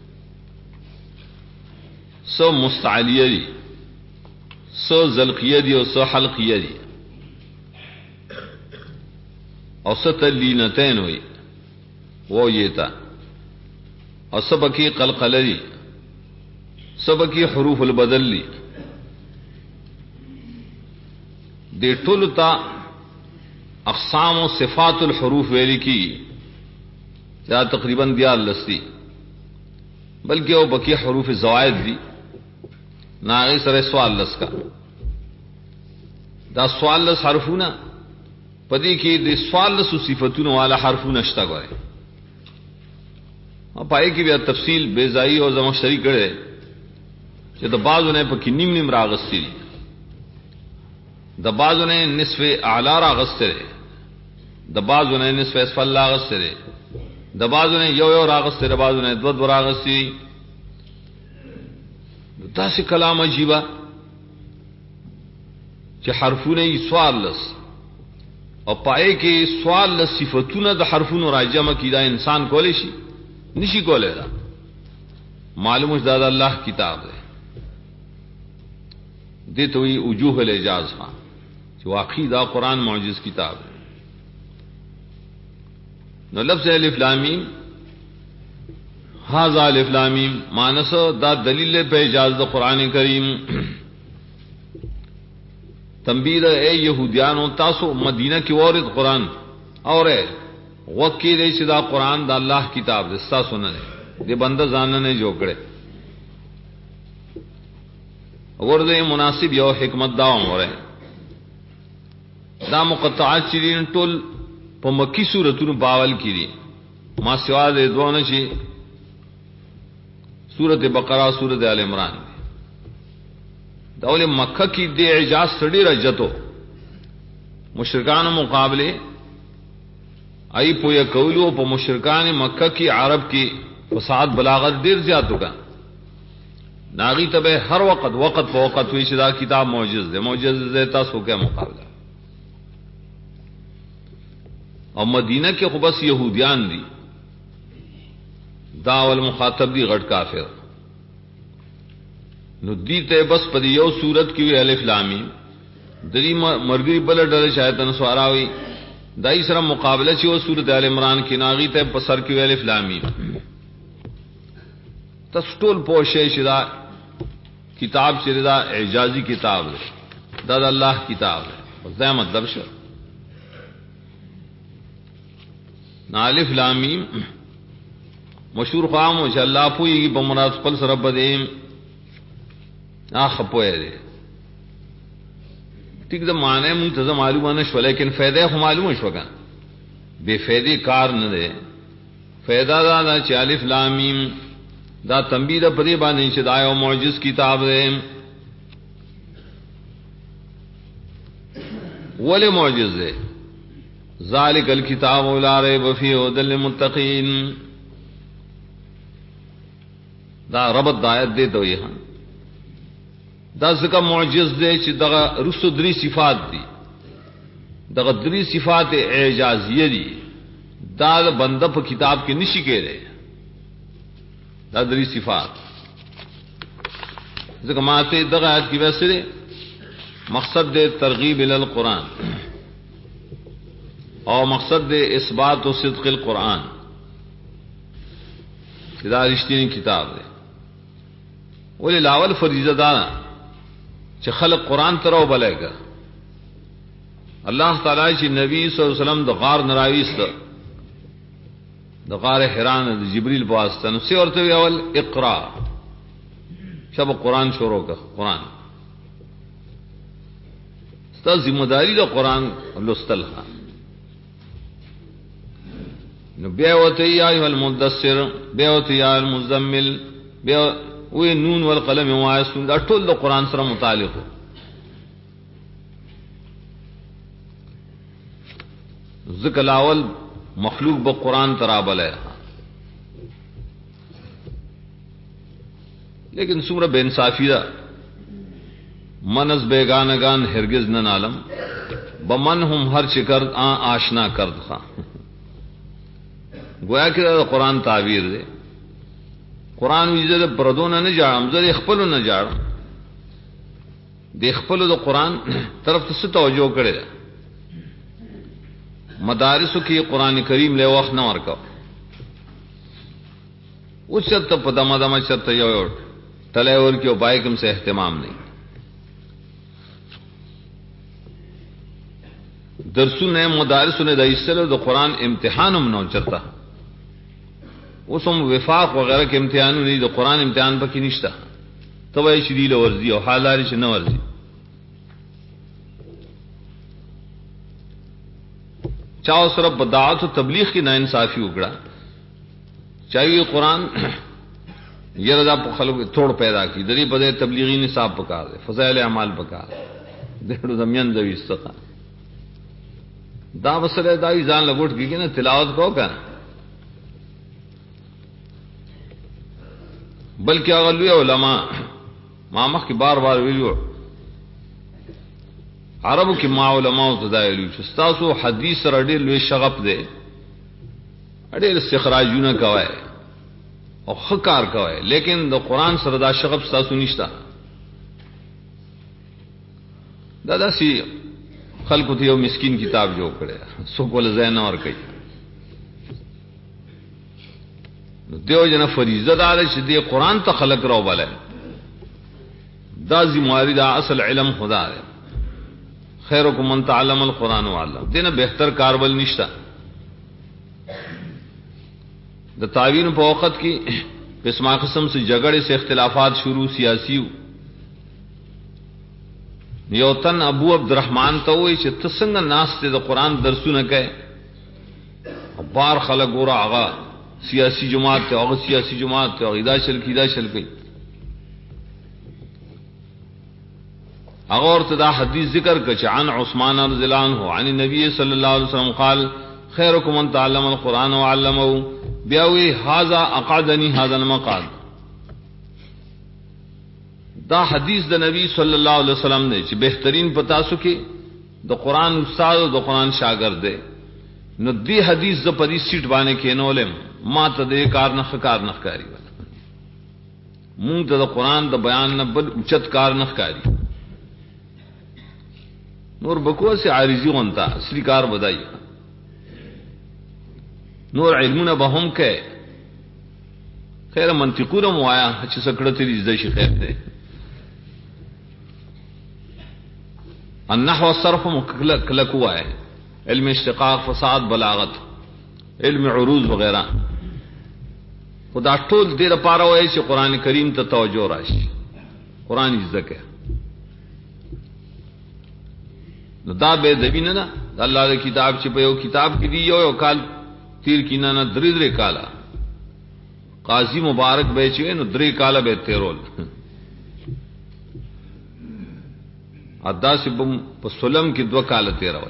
سم مستعلیه دي سم زلقیه دي او سم حلقیه دي او سم تلینتین ہوئی وہ یہ تا اور سبکی قلقلہ دی سبکی حروف البدل دی دے ټولتا اقسام و صفات الحروف ویلی کی یا تقریباً دیار لستی بلکہ وہ بکی حروف زوائد دی ناغی سر سوال لس کا دا سوال لس حرفونا پدی کی دے سوال لس صفتون والا حرفون اشتا گوئے پائے کی بیا تفصیل بیزائی اور زمخشری کرے کہ دا بعض انہیں پکی نیم راغستی دی دا بعض انہیں نصف اعلی راغستے رہے دا بعض انہیں نصف اسفل راغستے رہے دا بعض انہیں یو راغستے رہے بعض انہیں دو راغستی دا سی کلام عجیبہ کہ حرفون ای سوال لس اور پائے کہ سوال لس صفتون دا حرفون راجمہ کی دا انسان کولے شی نشی کولے دا معلوم ہے دا اللہ کتاب ہے دے تو یہ وجوہ الاعجاز ہاں کہ واقعی دا قرآن معجز کتاب ہے. نو لفظ الف لام میم ھذا الف لام میم مانس دا دلیل پہ اعجاز دا قرآن کریم. تنبیہ اے یہودیانو تاسو مدینہ کی ورد قرآن اور وکی دے دا قرآن دا اللہ کتاب دے ستا سننے دے بندہ زاننے جو کرے ورد مناسب یو حکمت داوام ہو رہے دا مقطعات چیرین ٹول پا مکی سورتون باول کی دی ما سوا دے دوانه چی سورت بقرہ سورت آل عمران دی دول مکہ کی دے اعجاز سڑی رجتو مشرکان مقابلے ای پویا کولو پا مشرکان مکہ کی عرب کی فساد بلاغت دیر زیادو کا ناغی تبے ہر وقت پا وقت ہوئی شدہ کتاب معجز دے معجز دیتا سو کیا مقابلہ. اور مدینہ کے خبص یہودیان دی دا والمخاطب دی غٹ کافر نو دی تے بس پدی یو صورت کی الف لام میم دری مرگری بل ڈلے شاید نسوارا ہوئی دائی سر مقابلہ چی وہ سورت آل عمران کی ناغی تے پسر کی الف لام میم تسٹول پوشے شدا کتاب شدا اعجازی کتاب ہے دا اللہ کتاب ہے دا مطلب شو الف لام میم مشہور قام ہو اللہ پوئی کی بمراد پل سر بدیم آخ پوئے دے ٹھیک دا معنی منتظم معلوم نشو لیکن فیدہ خو معلوم شو کن بے فیدی کار نہ دے فیدہ دا چی الف لام میم دا تنبیہ دا پدی باندې چې دا یو معجز کتاب دی. ولی معجز دی ذالک الکتاب لا ریب فیہ ھدی للمتقین دا ربط دا آیت دے تو یہاں دا ذکر معجز دے چې دغه رسو دری صفات دی دغه دری صفات اعجازیه دی دا بندہ په کتاب کې نشي کېره دا دری صفات ذکر ماتے دغه آیت کی وجہ سے مقصد دے ترغیب ال القرآن اور مقصد دے اثبات و صدق القرآن دا رشتینی کتاب دے ولی لاول فریضہ دانا چھ خلق قرآن ترو بلے گا اللہ تعالی چھ نبی صلی اللہ علیہ وسلم دا غار نراویست دا غار حران دا جبریل بواسطہ نفسی ورطوی اول اقرا شب قرآن شروع کا قرآن ستا ذمہ داری دا قرآن لستل خان بیعوتی یا ایوہ المدثر بیعوتی یا المزمل وی نون والقلم وما یسطرون دا ټول دا قرآن سره متعلق ہو ذکر الاول مخلوق با قرآن ترابل ہے لیکن سورہ بے انصافی دا منز بیگانگان ہرگز نن عالم بمن ہم ہر چکرد آشنا کرد خواہ گویا کہ دا قرآن تعبیر دے قرآن ویزد پردون نہ جاڑم زد اخپلو نہ جاڑم دے اخپلو دا قرآن طرف تس توجہ کرے دا مدارسو کی قرآن کریم لے وقت نہ ورکو اس چرت پدما دما چرت یو تلیور کی بائکم سے اہتمام نہیں درسو نے مدارسو نے دا اسلو دا قرآن امتحانم نو چرتا اس ہم وفاق وغیرہ کے امتحانوں نہیں تو قرآن امتحان پر کی نشتا تو شدیل ورزی اور حالاری سے نہ ورزی چاہو صرف بدعات و تبلیغ کی ناانصافی اگڑا چاہیے قرآن یہ رضا خلق توڑ پیدا کی دری بدے تبلیغی نصاب پکا دے فضائل اعمال پکا دے زمین دوی استقا دا مسئلہ دائی جان لگوٹ کی نا تلاوت کو کہنا بلکہ اغلوی علماء مامخ کی بار بار ویلو عربو کی ما علماء تدائلو چستاسو حدیث رڈی لوی شغف دے اڈیر استخراجونا کوئے اور خکار کوئے لیکن دا قرآن سردا شغف ستاسو نشتا دادا سی خلقو تیو مسکین کتاب جو کرے سوک والزین اور کئی دیو جنا فریضہ دار ہے دی قرآن تا خلق رو بلے دا ذمہ دا اصل علم خدا ہے خیرکم من تعلم القرآن وعلم دینا بہتر کاربل نشتا دا تعوین پا وقت کی قسمہ قسم سے جگڑے سے اختلافات شروع سیاسی یوتن ابو عبد الرحمن تو ہوئی چھے تسنگ ناس تے دا قرآن درسو نہ کہے بار خلق گورا آغا سیاسی جماعت تے اور سیاسی جماعت تے اور ادا چل گئی اغور تدا حدیث ذکر کچ عن عثمان رضی اللہ عنہ عن النبی صلی اللہ علیہ وسلم قال خیرکم من تعلم القرآن وعلمه بیاوی هذا اقعدنی هذا المقعد دا حدیث دا نبی صلی اللہ علیہ وسلم نے چھ بہترین پتا سکی دا قرآن استاد و دا قرآن شاگرد دے نو دی حدیث دا پدی سیٹ بانے کے نولم ما تا دے کار نخ کاری والا مونگ تا دا قرآن دا بیان نبل اچت کار نخ کاری نور بکوہ سے عارضی غنتا اصلی کار بدائی نور علمون بہم کے خیر منطقون موایا اچھی سکڑتی ریزدشی خیر دے النحو والصرف مکلکوا ہے علم اشتقاق فساد بلاغت علم عروض وغیرہ خدا ټول دیر پارا ہوئے چھ قرآن کریم تا توجہ راشی قرآن عزت ہے دا بے دبی نا اللہ دے کتاب چھ پیو کتاب کی دی یو کال تیر کی نا دری کالا قاضی مبارک بے چوئے نو دری کالا بے تیرول ادا سے بم سلم کی دو کالا تیرول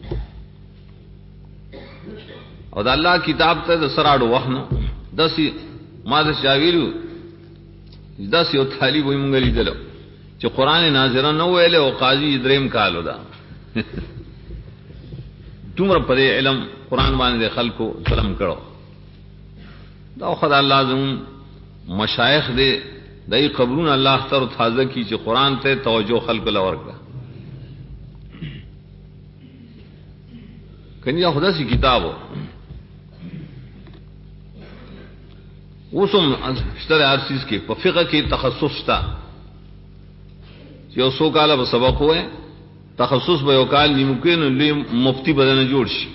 اور دا اللہ کتاب تا دا سراڑو وحنا دسی ما دا شاویلو دسی او طالب ہوئی منگلی دلو چھ قرآن ناظران نو ویلے او قاضی دریم کالو دا تمر پدے علم قرآن بانے دے خلق کو سلم کرو دا خدا اللہ زمون مشایخ دے دائی قبرون اللہ تر تازہ کی چھ قرآن تے توجہ خلق لور کا کنیا خدا سی کتاب ہو اوسم اشتر ہر چیز کے فقہ کی تخصص تھا یو سو کالا سبق ہوئے تخصص به وکال ممکن لی مفتی بدن جوړ شي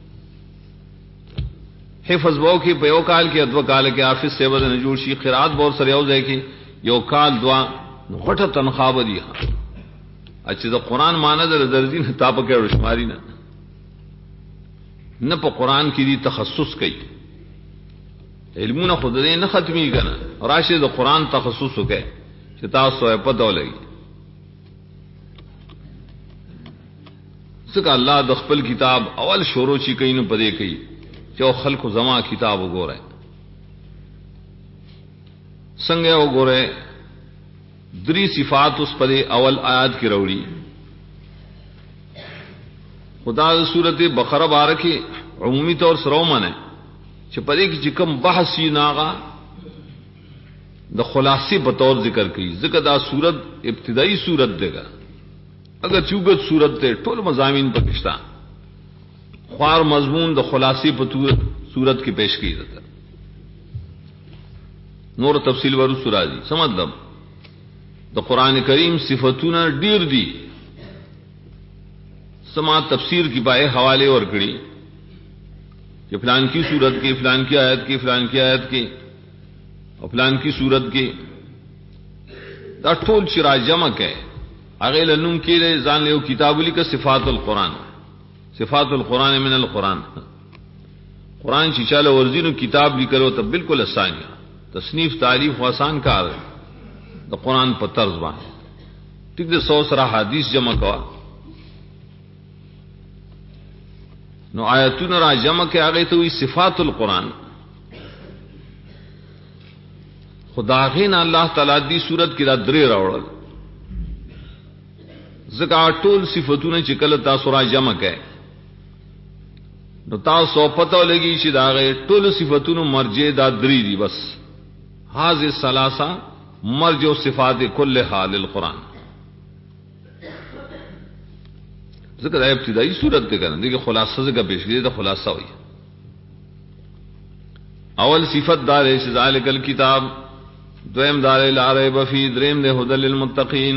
حفظ وو کې په یو کال کې ادو کال کې حافظ سے بدن جوړ شي قرات بور سره یو ځای کې یو کال دوا غټه تنخواه بدی اچھا د قران معنی در درځین تاپ کې رشماري نه په قران کې دي تخصص کوي علمونه خود دې نه ختمي کنه راشد د قران تخصص وکي چې تاسو یې پته ولګي څنګه الله د خپل کتاب اول شروع چی کین په دې کوي چې خلکو زما کتاب وګوره څنګه وګوره دری صفات اس پر اول آیات کی روڑی خدا صورت بقرہ بارکی عمومی طور سرو من ہے چپرے کی چکم بحثی ناغا دا خلاصی بطور ذکر کی ذکر دا صورت ابتدائی صورت دے گا اگر چوگت صورت دے ٹول مضامین پاکستان خوار مضمون دا خلاصی بطور صورت کی پیش کی جاتا نور تفصیل ورو سورا دی سمجھ لب دا قرآن کریم صفتون ډیر دی سما تفسیر کی پائے حوالے اور کڑی کہ فلان کی صورت کی فلان کی آیت کی فلان کی آیت کی اور فلان کی صورت کی دا ټول چرا جمع ہے اگے لنم کے لئے زان لیو کتاب لی کا صفات القرآن صفات القرآن من القرآن قرآن چیچال ورزین کتاب لی کرو تب بالکل آسان تصنیف تعریف و آسان کار ہے دا قرآن پر طرز بان ٹھیک دے 100 سرا حدیث جمع کوا نو آیتون را جمع کے آگئی تو صفات القرآن خدا غین اللہ تعالی دی صورت کی دا درے راوڑل زکا ټول صفتون چکل تاسو را جمع کے نو تاسو پتہ لگی چې دا غی ټول صفتون مرجع دا دری دی بس حاضر ثلاثه مرجع صفات کل حال القرآن ذکر ابتدائی صورت دے کرنا دیکھیں خلاصہ ذکر پیش کی تو خلاصہ ہوئی اول صفت دار ہے ذالک الکتاب دویم دار لا ریب فی دریم دے ھدی للمتقین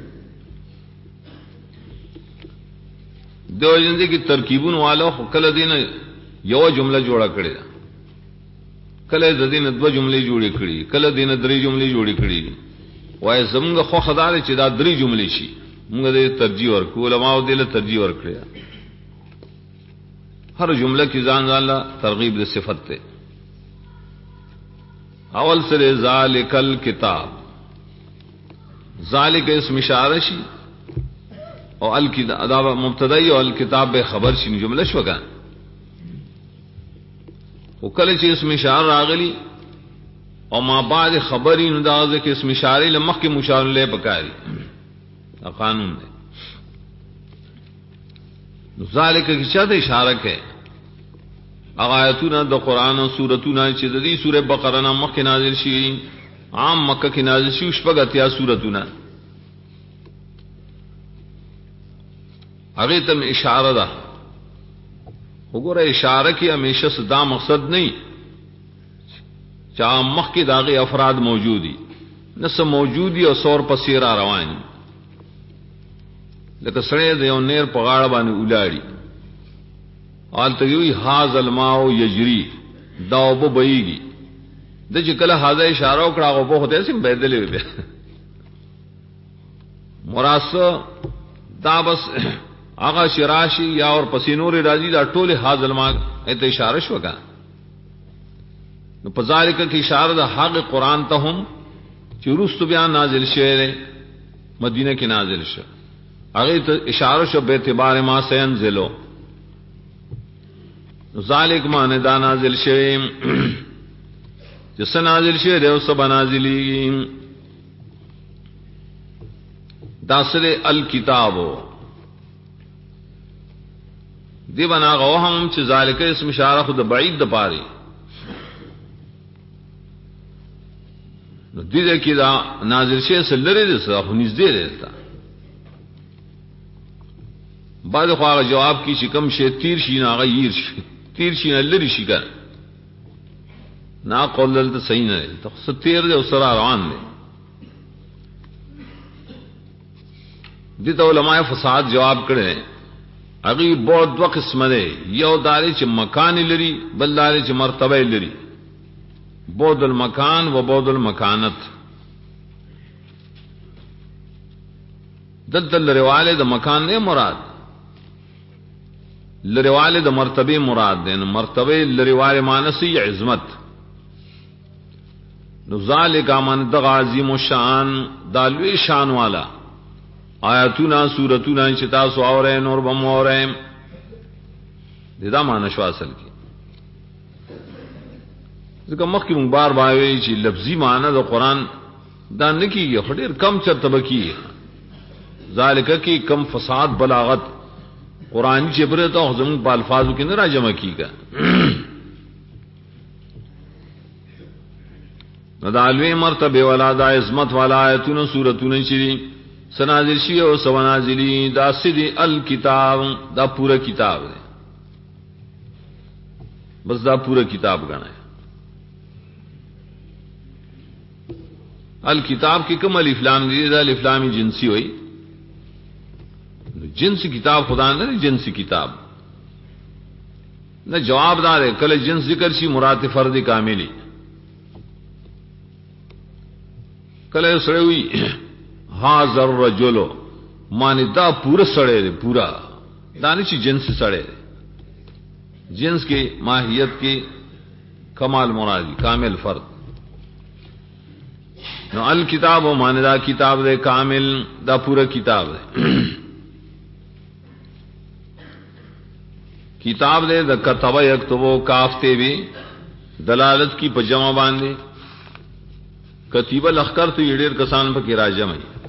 دو جندے کی ترکیبون والو کل دین یو جملہ جوڑا کړي کله د دین دو جملې جوړې کړي کله دین درې جملې جوړې کړي وای زموږ خو خدای چې دا درې جملې شي موږ دې ترجیح ورکو علماء دې له ترجیح ورکړي ہر جملہ کی ځان ځان ترغیب د صفت ته اول سره ذالک الکتاب ذالک اسم اشاره شي او الکتاب مبتدی او الکتاب به خبر شي جمله شو کا وکله چې اسم اشاره راغلی او ما بعد خبرین اندازه کې اسم اشاره لمخ کې مشار له بکاری قانون ہے ذالک کی چاته اشاره ہے آیاتنا د قران او سورتونه چې د دې سوره بقره نه مخکې نازل شي عام مکه کې نازل شي شپږ سورتونه هغه تم اشاره ده وګوره اشاره کی ہمیشہ صدا مقصد نہیں چا مخ کی داغی افراد موجودی نس موجودی اور سور پسیرا روانی لکه سړی د یو نیر په غاړه باندې ولاړی آلته یوی هاذ الماء یجری دا وب بهیږي د چې کله هاذا اشاره وکړه او په هته سم بدلې وي مراس دا بس آغا شراشی یا اور پسینور راضی دا ټول حاضر ما ایت اشاره شو کا نو پذالک کی اشاره دا حق قران ته هم چې رست بیان نازل شوه مدینه کې نازل شو هغه ته اشاره شو به اعتبار ما سينزلو ذالک ما نه دا نازل شوه چې نازل شوه دی او سب نازلی دا سره الکتابو دی بنا غو هم چې ذالک اسم اشاره خود بعید د پاره نو دې کې دا نازل شي سره لري ده خو نږدې ده بعد خواہ جواب کی شکم شے تیر شی نہ غیر شی تیر شی نہ لری شی کر نہ قول دل صحیح نہ تو ستیر دے اسرا روان دے دیتا علماء فساد جواب کرے اگی بود دو قسم دے یو دارے چ مکان لری بل دارے چ مرتبہ لری بود المکان و بود المکانت دلتا لروالے دا مکان نے مراد لروالے دا مرتبے مراد دے مرتبے لروالے مانسی عظمت ذالک من دغ عظیم الشان دالوی شان والا آیاتنا سورتنا چتا سو اورین اور بم اورین دیدا معنی شو اصل کی ځکه مخکې مونږ بار باوي چې لفظي معنی د قران دا نه کیږي خډیر کم چرته بکی ذالک کی کم فساد بلاغت قران چې بره ته زموږ په الفاظو کې نه راجمع کیږي ندالوی مرتبه والا دا عظمت والا آیتونه سورتونه چې سنازل شی او سونازلی دا سدی الکتاب دا پورا کتاب ہے بس دا پورا کتاب گنا ہے الکتاب کی کم الف لام دی دا الف لام جنسی ہوئی جنسی کتاب خدا نہ جنسی کتاب نہ جواب دار ہے کل جنس ذکر سی مراد فرد کاملی کل سڑے ہوئی حاضر الرجل مانی دا پورا سڑے دے پورا دانشی جنس سڑے دے جنس کی ماہیت کی کمال مرادی کامل فرد نو الکتاب و مانی دا کتاب دے کامل دا پورا کتاب دے کتاب دے دا کتبہ یکتبو کافتے بھی دلالت کی پجمہ باندے کتیبہ لخکر تو یہ ډیر کسان پا کی راجم ہے